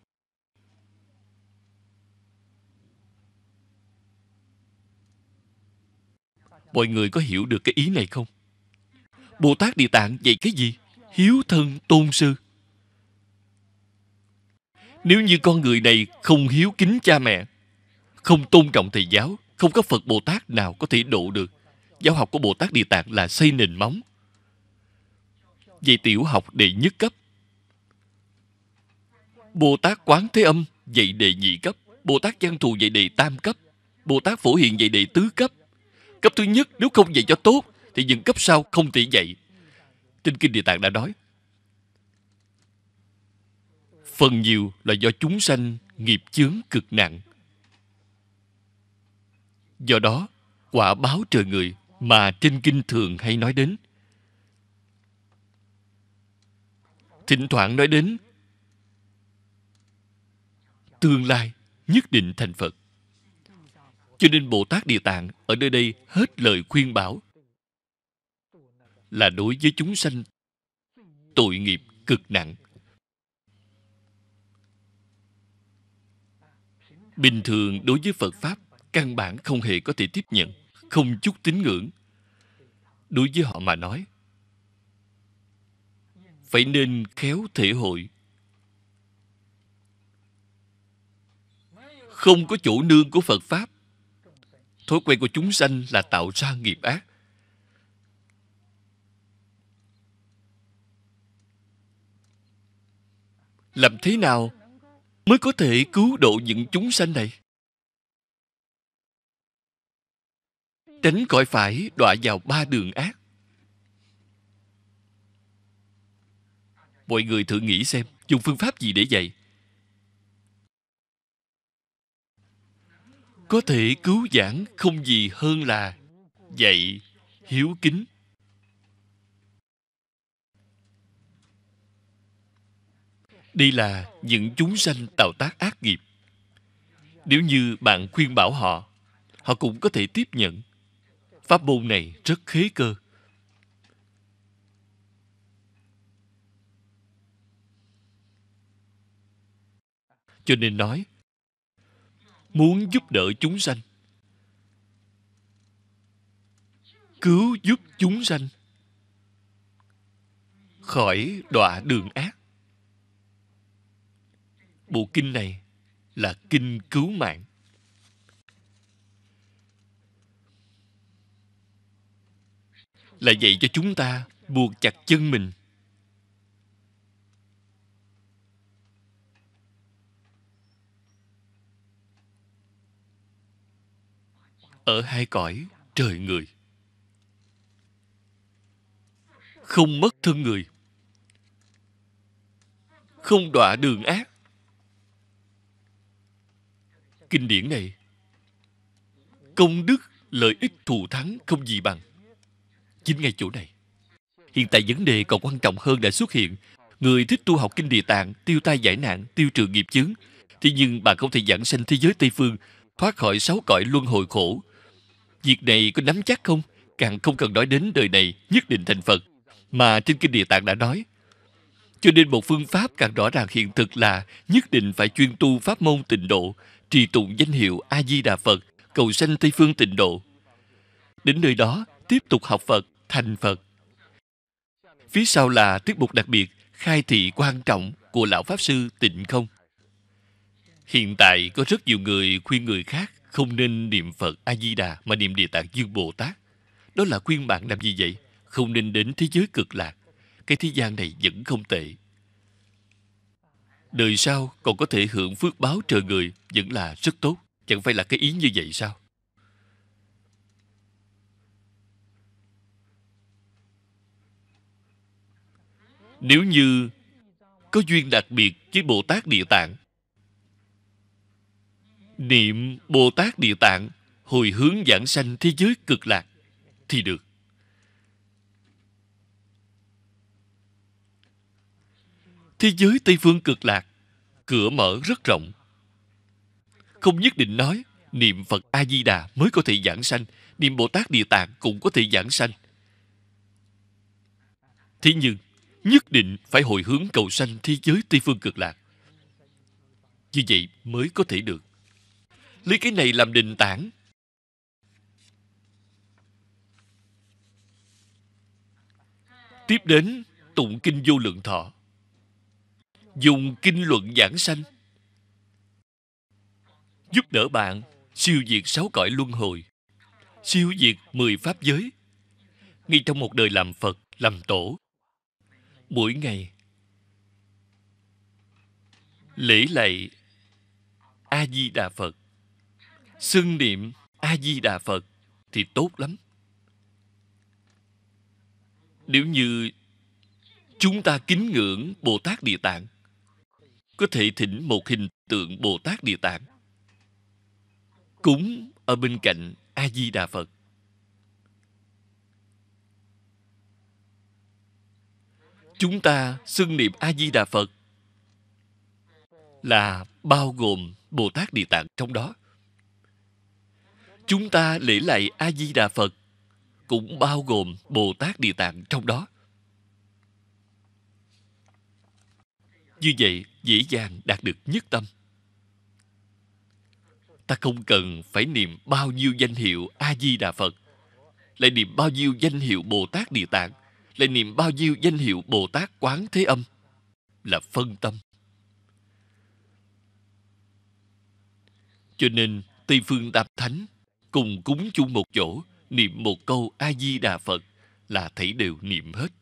Mọi người có hiểu được cái ý này không? Bồ Tát Địa Tạng dạy cái gì? Hiếu thân tôn sư. Nếu như con người này không hiếu kính cha mẹ, không tôn trọng thầy giáo, không có Phật Bồ Tát nào có thể độ được. Giáo học của Bồ Tát Địa Tạng là xây nền móng. Dạy tiểu học đệ nhất cấp. Bồ Tát Quán Thế Âm dạy đệ nhị cấp. Bồ Tát Văn Thù dạy đệ tam cấp. Bồ Tát Phổ Hiền dạy đệ tứ cấp. Cấp thứ nhất nếu không dạy cho tốt thì những cấp sau không thể dạy. Trên Kinh Địa Tạng đã nói, phần nhiều là do chúng sanh nghiệp chướng cực nặng. Do đó, quả báo trời người mà trên kinh thường hay nói đến. Thỉnh thoảng nói đến tương lai nhất định thành Phật. Cho nên Bồ Tát Địa Tạng ở nơi đây hết lời khuyên bảo là đối với chúng sanh tội nghiệp cực nặng. Bình thường đối với Phật Pháp căn bản không hề có thể tiếp nhận, không chút tín ngưỡng. Đối với họ mà nói, phải nên khéo thể hội. Không có chỗ nương của Phật Pháp, thói quen của chúng sanh là tạo ra nghiệp ác. Làm thế nào mới có thể cứu độ những chúng sanh này? Tránh khỏi phải đọa vào ba đường ác. Mọi người thử nghĩ xem, dùng phương pháp gì để dạy? Có thể cứu vãn không gì hơn là dạy hiếu kính. Đây là những chúng sanh tạo tác ác nghiệp. Nếu như bạn khuyên bảo họ, họ cũng có thể tiếp nhận. Pháp môn này rất khế cơ. Cho nên nói, muốn giúp đỡ chúng sanh, cứu giúp chúng sanh khỏi đọa đường ác. Bộ kinh này là kinh cứu mạng. Là dạy cho chúng ta buộc chặt chân mình. Ở hai cõi trời người, không mất thân người, không đọa đường ác. Kinh điển này, công đức, lợi ích thù thắng không gì bằng. Chính ngay chỗ này. Hiện tại vấn đề còn quan trọng hơn đã xuất hiện. Người thích tu học Kinh Địa Tạng, tiêu tai giải nạn, tiêu trừ nghiệp chướng. Thế nhưng bạn không thể giảng sanh thế giới Tây Phương, thoát khỏi sáu cõi luân hồi khổ. Việc này có nắm chắc không? Càng không cần nói đến đời này nhất định thành Phật. Mà trên Kinh Địa Tạng đã nói, Cho nên một phương pháp càng rõ ràng hiện thực là nhất định phải chuyên tu pháp môn tịnh độ, trì tụng danh hiệu A-di-đà Phật, cầu sanh Tây phương tịnh độ. Đến nơi đó, tiếp tục học Phật, thành Phật. Phía sau là tiết mục đặc biệt, khai thị quan trọng của Lão Pháp Sư Tịnh Không. Hiện tại có rất nhiều người khuyên người khác không nên niệm Phật A-di-đà mà niệm Địa Tạng Dương Bồ Tát. Đó là khuyên bạn làm gì vậy? Không nên đến thế giới cực lạc. Cái thế gian này vẫn không tệ. Đời sau còn có thể hưởng phước báo trời người vẫn là rất tốt. Chẳng phải là cái ý như vậy sao? Nếu như có duyên đặc biệt với Bồ Tát Địa Tạng, niệm Bồ Tát Địa Tạng hồi hướng giảng sanh thế giới cực lạc thì được. Thế giới Tây phương cực lạc cửa mở rất rộng. Không nhất định nói niệm Phật A-di-đà mới có thể giảng sanh, niệm Bồ Tát Địa Tạng cũng có thể giảng sanh. Thế nhưng nhất định phải hồi hướng cầu sanh thế giới Tây phương cực lạc. Như vậy mới có thể được. Lấy cái này làm nền tảng. Tiếp đến tụng kinh Vô Lượng Thọ, dùng kinh luận giảng sanh, giúp đỡ bạn siêu diệt sáu cõi luân hồi, siêu diệt mười pháp giới. Ngay trong một đời làm Phật, làm Tổ, mỗi ngày lễ lạy A-di-đà Phật, xưng niệm A-di-đà Phật thì tốt lắm. Nếu như chúng ta kính ngưỡng Bồ Tát Địa Tạng, có thể thỉnh một hình tượng Bồ Tát Địa Tạng cúng ở bên cạnh A-di-đà Phật. Chúng ta xưng niệm A-di-đà Phật là bao gồm Bồ Tát Địa Tạng trong đó. Chúng ta lễ lạy A-di-đà Phật cũng bao gồm Bồ Tát Địa Tạng trong đó. Như vậy dễ dàng đạt được nhất tâm. Ta không cần phải niệm bao nhiêu danh hiệu A-di-đà Phật, lại niệm bao nhiêu danh hiệu Bồ Tát Địa Tạng, lại niệm bao nhiêu danh hiệu Bồ Tát Quán Thế Âm, là phân tâm. Cho nên Tây phương Tam Thánh cùng cúng chung một chỗ, niệm một câu A-di-đà Phật là thảy đều niệm hết.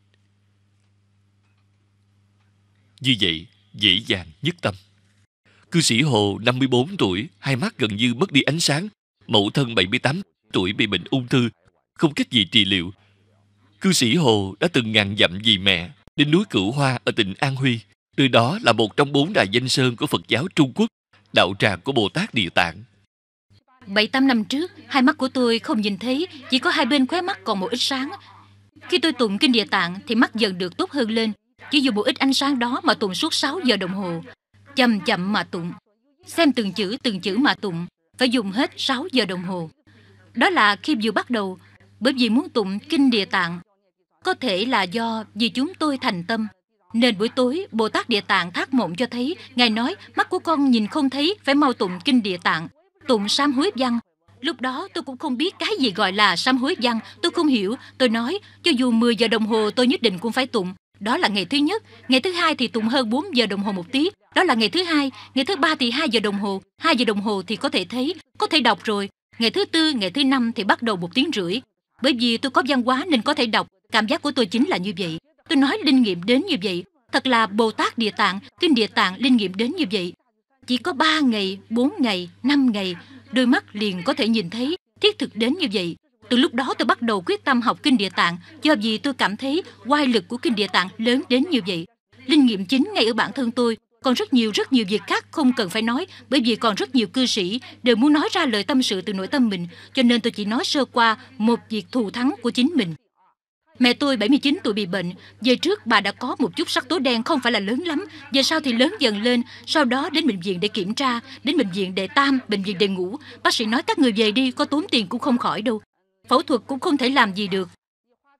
Như vậy dễ dàng nhất tâm. Cư sĩ Hồ năm mươi bốn tuổi, hai mắt gần như mất đi ánh sáng. Mẫu thân bảy mươi tám tuổi bị bệnh ung thư, không cách gì trị liệu. Cư sĩ Hồ đã từng ngàn dặm vì mẹ đến núi Cửu Hoa ở tỉnh An Huy. Nơi đó là một trong bốn đài danh sơn của Phật giáo Trung Quốc, đạo tràng của Bồ Tát Địa Tạng. Bảy tám năm trước, hai mắt của tôi không nhìn thấy, chỉ có hai bên khóe mắt còn một ít sáng. Khi tôi tụng kinh Địa Tạng thì mắt dần được tốt hơn lên. Chỉ dùng một ít ánh sáng đó mà tụng suốt sáu giờ đồng hồ. Chậm chậm mà tụng, xem từng chữ từng chữ mà tụng, phải dùng hết sáu giờ đồng hồ. Đó là khi vừa bắt đầu, bởi vì muốn tụng kinh Địa Tạng. Có thể là do vì chúng tôi thành tâm, nên buổi tối Bồ Tát Địa Tạng thác mộng cho thấy, Ngài nói mắt của con nhìn không thấy, phải mau tụng kinh Địa Tạng, tụng sám hối văn. Lúc đó tôi cũng không biết cái gì gọi là sám hối văn, tôi không hiểu. Tôi nói cho dù mười giờ đồng hồ tôi nhất định cũng phải tụng. Đó là ngày thứ nhất. Ngày thứ hai thì tụng hơn bốn giờ đồng hồ một tí. Đó là ngày thứ hai. Ngày thứ ba thì hai giờ đồng hồ. Hai giờ đồng hồ thì có thể thấy, có thể đọc rồi. Ngày thứ tư, ngày thứ năm thì bắt đầu một tiếng rưỡi. Bởi vì tôi có văn hóa nên có thể đọc. Cảm giác của tôi chính là như vậy. Tôi nói linh nghiệm đến như vậy. Thật là Bồ Tát Địa Tạng, kinh Địa Tạng linh nghiệm đến như vậy. Chỉ có ba ngày, bốn ngày, năm ngày, đôi mắt liền có thể nhìn thấy, thiết thực đến như vậy. Từ lúc đó tôi bắt đầu quyết tâm học kinh Địa Tạng, do vì tôi cảm thấy oai lực của kinh Địa Tạng lớn đến như vậy. Linh nghiệm chính ngay ở bản thân tôi. Còn rất nhiều rất nhiều việc khác không cần phải nói, bởi vì còn rất nhiều cư sĩ đều muốn nói ra lời tâm sự từ nội tâm mình, cho nên tôi chỉ nói sơ qua một việc thù thắng của chính mình. Mẹ tôi bảy mươi chín tuổi bị bệnh. Về trước bà đã có một chút sắc tố đen, không phải là lớn lắm. Về sau thì lớn dần lên. Sau đó đến bệnh viện để kiểm tra, đến bệnh viện đệ tam, bệnh viện đệ ngũ. Bác sĩ nói các người về đi, có tốn tiền cũng không khỏi đâu. Phẫu thuật cũng không thể làm gì được.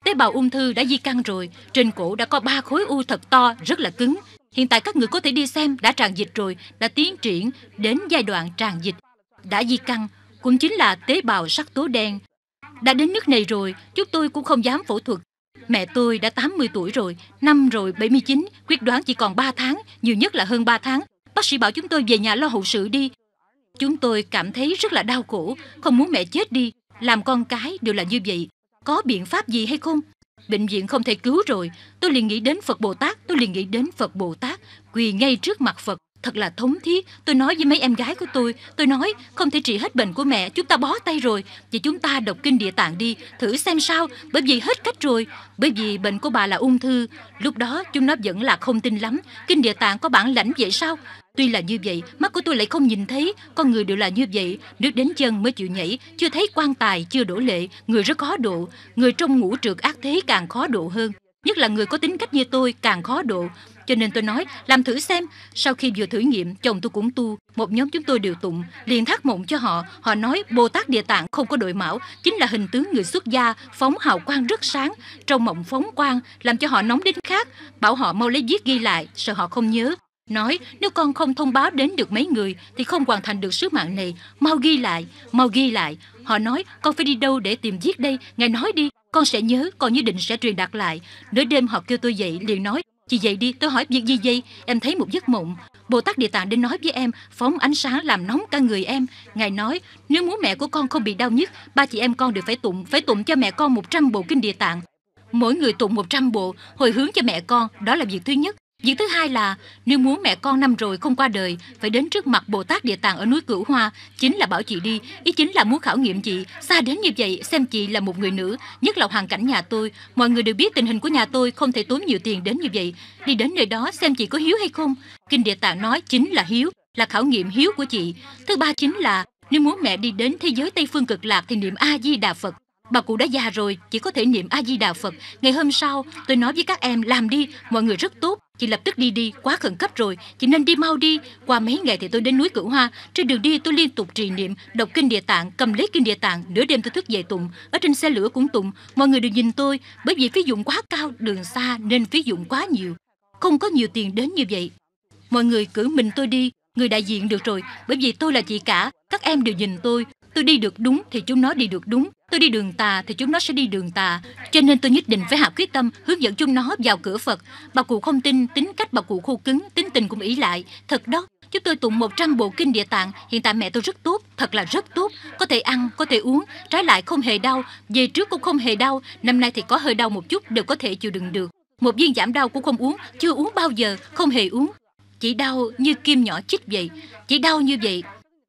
Tế bào ung thư đã di căn rồi, trên cổ đã có ba khối u thật to, rất là cứng. Hiện tại các người có thể đi xem, đã tràn dịch rồi, đã tiến triển đến giai đoạn tràn dịch. Đã di căn, cũng chính là tế bào sắc tố đen. Đã đến nước này rồi, chúng tôi cũng không dám phẫu thuật. Mẹ tôi đã tám mươi tuổi rồi, năm rồi bảy mươi chín, quyết đoán chỉ còn ba tháng, nhiều nhất là hơn ba tháng. Bác sĩ bảo chúng tôi về nhà lo hậu sự đi. Chúng tôi cảm thấy rất là đau khổ, không muốn mẹ chết đi. Làm con cái đều là như vậy. Có biện pháp gì hay không? Bệnh viện không thể cứu rồi. Tôi liền nghĩ đến Phật Bồ Tát, tôi liền nghĩ đến Phật Bồ Tát, quỳ ngay trước mặt Phật. Thật là thống thiết. Tôi nói với mấy em gái của tôi, tôi nói không thể trị hết bệnh của mẹ, chúng ta bó tay rồi. Vậy chúng ta đọc kinh Địa Tạng đi, thử xem sao, bởi vì hết cách rồi. Bởi vì bệnh của bà là ung thư. Lúc đó chúng nó vẫn là không tin lắm. Kinh Địa Tạng có bản lãnh vậy sao? Tuy là như vậy, mắt của tôi lại không nhìn thấy. Con người đều là như vậy, nước đến chân mới chịu nhảy. Chưa thấy quan tài, chưa đổ lệ. Người rất khó độ. Người trong ngũ trượt ác thế càng khó độ hơn. Nhất là người có tính cách như tôi càng khó độ. Cho nên tôi nói, làm thử xem. Sau khi vừa thử nghiệm, chồng tôi cũng tu. Một nhóm chúng tôi đều tụng, liền thác mộng cho họ. Họ nói Bồ Tát Địa Tạng không có đội mão, chính là hình tướng người xuất gia, phóng hào quang rất sáng. Trong mộng phóng quang, làm cho họ nóng đến khác. Bảo họ mau lấy viết ghi lại, sợ họ không nhớ. Nói, nếu con không thông báo đến được mấy người thì không hoàn thành được sứ mạng này. Mau ghi lại, mau ghi lại. Họ nói, con phải đi đâu để tìm viết đây? Ngài nói đi, con sẽ nhớ, con nhất định sẽ truyền đạt lại. Nửa đêm họ kêu tôi dậy, liền nói, chị dậy đi. Tôi hỏi việc gì vậy? Em thấy một giấc mộng. Bồ Tát Địa Tạng đến nói với em, phóng ánh sáng làm nóng cả người em. Ngài nói, nếu muốn mẹ của con không bị đau nhức, ba chị em con đều phải tụng, phải tụng cho mẹ con một trăm bộ kinh Địa Tạng. Mỗi người tụng một trăm bộ, hồi hướng cho mẹ con. Đó là việc thứ nhất. Việc thứ hai là, nếu muốn mẹ con năm rồi không qua đời, phải đến trước mặt Bồ Tát Địa Tạng ở núi Cửu Hoa. Chính là bảo chị đi, ý chính là muốn khảo nghiệm chị. Xa đến như vậy, xem chị là một người nữ, nhất là hoàn cảnh nhà tôi. Mọi người đều biết tình hình của nhà tôi, không thể tốn nhiều tiền đến như vậy. Đi đến nơi đó xem chị có hiếu hay không. Kinh Địa Tạng nói chính là hiếu, là khảo nghiệm hiếu của chị. Thứ ba chính là, nếu muốn mẹ đi đến thế giới Tây Phương Cực Lạc thì niệm A-di-đà Phật. Bà cụ đã già rồi, chỉ có thể niệm A-di-đà Phật. Ngày hôm sau, tôi nói với các em, làm đi, mọi người rất tốt. Chị lập tức đi đi, quá khẩn cấp rồi, chị nên đi mau đi. Qua mấy ngày thì tôi đến núi Cửu Hoa. Trên đường đi tôi liên tục trì niệm, đọc kinh Địa Tạng, cầm lấy kinh Địa Tạng. Nửa đêm tôi thức dậy tụng, ở trên xe lửa cũng tụng. Mọi người đều nhìn tôi, bởi vì phí dụng quá cao, đường xa nên phí dụng quá nhiều. Không có nhiều tiền đến như vậy. Mọi người cử mình tôi đi, người đại diện được rồi, bởi vì tôi là chị cả. Các em đều nhìn tôi, tôi đi được đúng thì chúng nó đi được đúng. Tôi đi đường tà thì chúng nó sẽ đi đường tà. Cho nên tôi nhất định phải hạ quyết tâm hướng dẫn chúng nó vào cửa Phật. Bà cụ không tin, tính cách bà cụ khô cứng, tính tình cũng ỷ lại. Thật đó, chúng tôi tụng một trăm bộ kinh Địa Tạng. Hiện tại mẹ tôi rất tốt, thật là rất tốt. Có thể ăn, có thể uống, trái lại không hề đau. Về trước cũng không hề đau, năm nay thì có hơi đau một chút, đều có thể chịu đựng được. Một viên giảm đau cũng không uống, chưa uống bao giờ, không hề uống. Chỉ đau như kim nhỏ chích vậy, chỉ đau như vậy.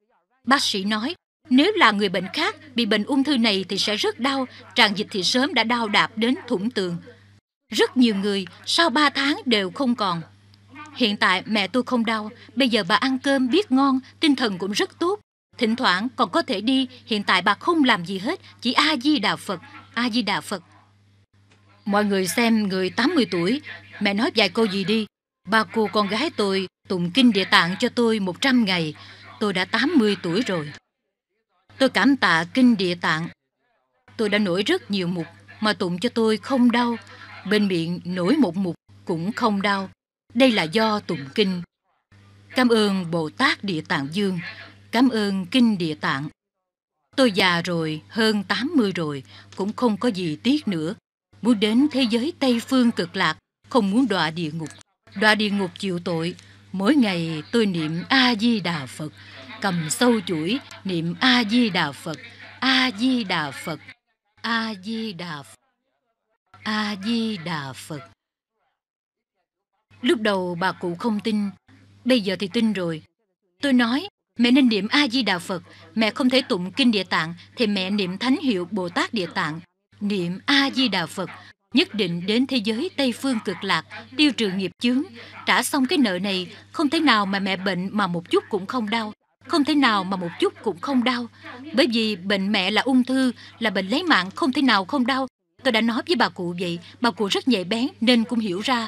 Bác sĩ nói, nếu là người bệnh khác bị bệnh ung thư này thì sẽ rất đau, tràn dịch thì sớm đã đau đạp đến thủng tường. Rất nhiều người sau ba tháng đều không còn. Hiện tại mẹ tôi không đau, bây giờ bà ăn cơm biết ngon, tinh thần cũng rất tốt. Thỉnh thoảng còn có thể đi, hiện tại bà không làm gì hết, chỉ A-di-đà Phật, A-di-đà Phật. Mọi người xem người tám mươi tuổi, mẹ nói vài câu gì đi. Ba cô con gái tôi tụng kinh Địa Tạng cho tôi một trăm ngày, tôi đã tám mươi tuổi rồi. Tôi cảm tạ kinh Địa Tạng. Tôi đã nổi rất nhiều mục mà tụng cho tôi không đau. Bên miệng nổi một mục cũng không đau. Đây là do tụng kinh. Cảm ơn Bồ Tát Địa Tạng Dương. Cảm ơn kinh Địa Tạng. Tôi già rồi, hơn tám mươi rồi, cũng không có gì tiếc nữa. Muốn đến thế giới Tây Phương Cực Lạc, không muốn đọa địa ngục. Đọa địa ngục chịu tội. Mỗi ngày tôi niệm A-di-đà Phật, cầm sâu chuỗi niệm A-di-đà Phật, A-di-đà Phật, A-di-đà Phật, A-di-đà Phật. Lúc đầu bà cụ không tin, bây giờ thì tin rồi. Tôi nói, mẹ nên niệm A-di-đà Phật, mẹ không thể tụng kinh Địa Tạng thì mẹ niệm thánh hiệu Bồ Tát Địa Tạng, niệm A-di-đà Phật, nhất định đến thế giới Tây Phương Cực Lạc, tiêu trừ nghiệp chướng, trả xong cái nợ này. Không thể nào mà mẹ bệnh mà một chút cũng không đau, không thể nào mà một chút cũng không đau, bởi vì bệnh mẹ là ung thư, là bệnh lấy mạng, không thể nào không đau. Tôi đã nói với bà cụ vậy, bà cụ rất nhạy bén nên cũng hiểu ra.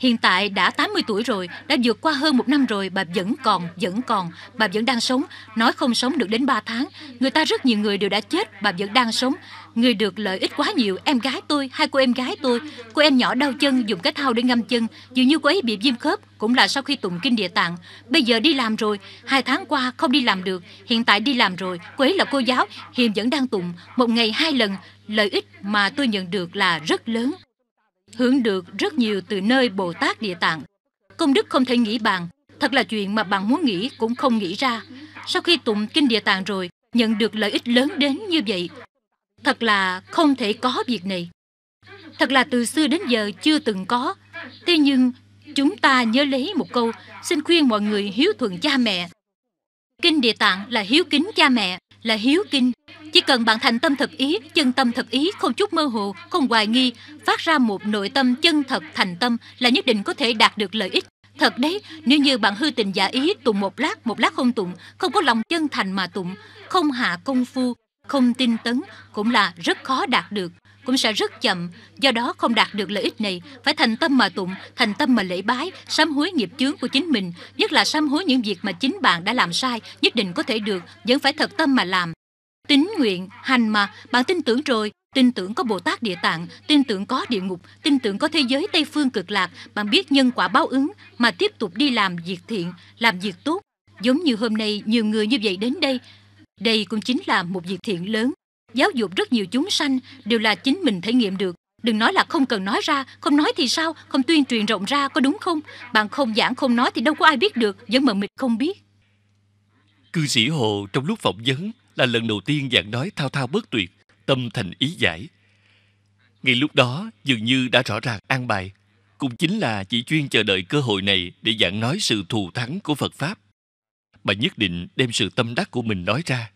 Hiện tại đã tám mươi tuổi rồi, đã vượt qua hơn một năm rồi, bà vẫn còn, vẫn còn, bà vẫn đang sống. Nói không sống được đến ba tháng. Người ta rất nhiều người đều đã chết, bà vẫn đang sống. Người được lợi ích quá nhiều. Em gái tôi, hai cô em gái tôi, cô em nhỏ đau chân, dùng cái thau để ngâm chân. Dường như cô ấy bị viêm khớp, cũng là sau khi tụng kinh Địa Tạng. Bây giờ đi làm rồi, hai tháng qua không đi làm được. Hiện tại đi làm rồi, cô ấy là cô giáo, hiện vẫn đang tụng, một ngày hai lần. Lợi ích mà tôi nhận được là rất lớn. Hưởng được rất nhiều từ nơi Bồ Tát Địa Tạng. Công đức không thể nghĩ bàn. Thật là chuyện mà bạn muốn nghĩ cũng không nghĩ ra. Sau khi tụng kinh Địa Tạng rồi, nhận được lợi ích lớn đến như vậy. Thật là không thể có việc này. Thật là từ xưa đến giờ chưa từng có. Thế nhưng chúng ta nhớ lấy một câu, xin khuyên mọi người hiếu thuận cha mẹ. Kinh Địa Tạng là hiếu kính cha mẹ, là hiếu kinh. Chỉ cần bạn thành tâm thật ý, chân tâm thật ý, không chút mơ hồ, không hoài nghi, phát ra một nội tâm chân thật thành tâm là nhất định có thể đạt được lợi ích. Thật đấy, nếu như bạn hư tình giả ý, tụng một lát, một lát không tụng, không có lòng chân thành mà tụng, không hạ công phu, không tinh tấn, cũng là rất khó đạt được, cũng sẽ rất chậm. Do đó không đạt được lợi ích này, phải thành tâm mà tụng, thành tâm mà lễ bái, sám hối nghiệp chướng của chính mình, nhất là sám hối những việc mà chính bạn đã làm sai, nhất định có thể được, vẫn phải thật tâm mà làm. Tín nguyện, hành mà, bạn tin tưởng rồi, tin tưởng có Bồ Tát Địa Tạng, tin tưởng có địa ngục, tin tưởng có thế giới Tây Phương Cực Lạc, bạn biết nhân quả báo ứng mà tiếp tục đi làm việc thiện, làm việc tốt. Giống như hôm nay nhiều người như vậy đến đây, đây cũng chính là một việc thiện lớn. Giáo dục rất nhiều chúng sanh đều là chính mình thể nghiệm được. Đừng nói là không cần nói ra, không nói thì sao, không tuyên truyền rộng ra, có đúng không? Bạn không giảng không nói thì đâu có ai biết được, vẫn mờ mịt không biết. Cư sĩ Hồ trong lúc phỏng vấn là lần đầu tiên giảng nói thao thao bất tuyệt, tâm thành ý giải. Ngay lúc đó dường như đã rõ ràng an bài, cũng chính là chỉ chuyên chờ đợi cơ hội này để giảng nói sự thù thắng của Phật Pháp. Bà nhất định đem sự tâm đắc của mình nói ra.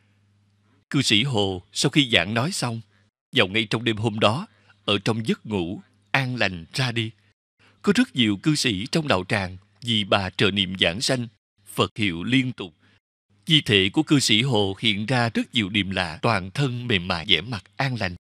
Cư sĩ Hồ sau khi giảng nói xong, vào ngay trong đêm hôm đó, ở trong giấc ngủ, an lành ra đi. Có rất nhiều cư sĩ trong đạo tràng vì bà trợ niệm giảng sanh, Phật hiệu liên tục. Di thể của cư sĩ Hồ hiện ra rất nhiều điềm lạ, toàn thân mềm mại, vẻ mặt an lành.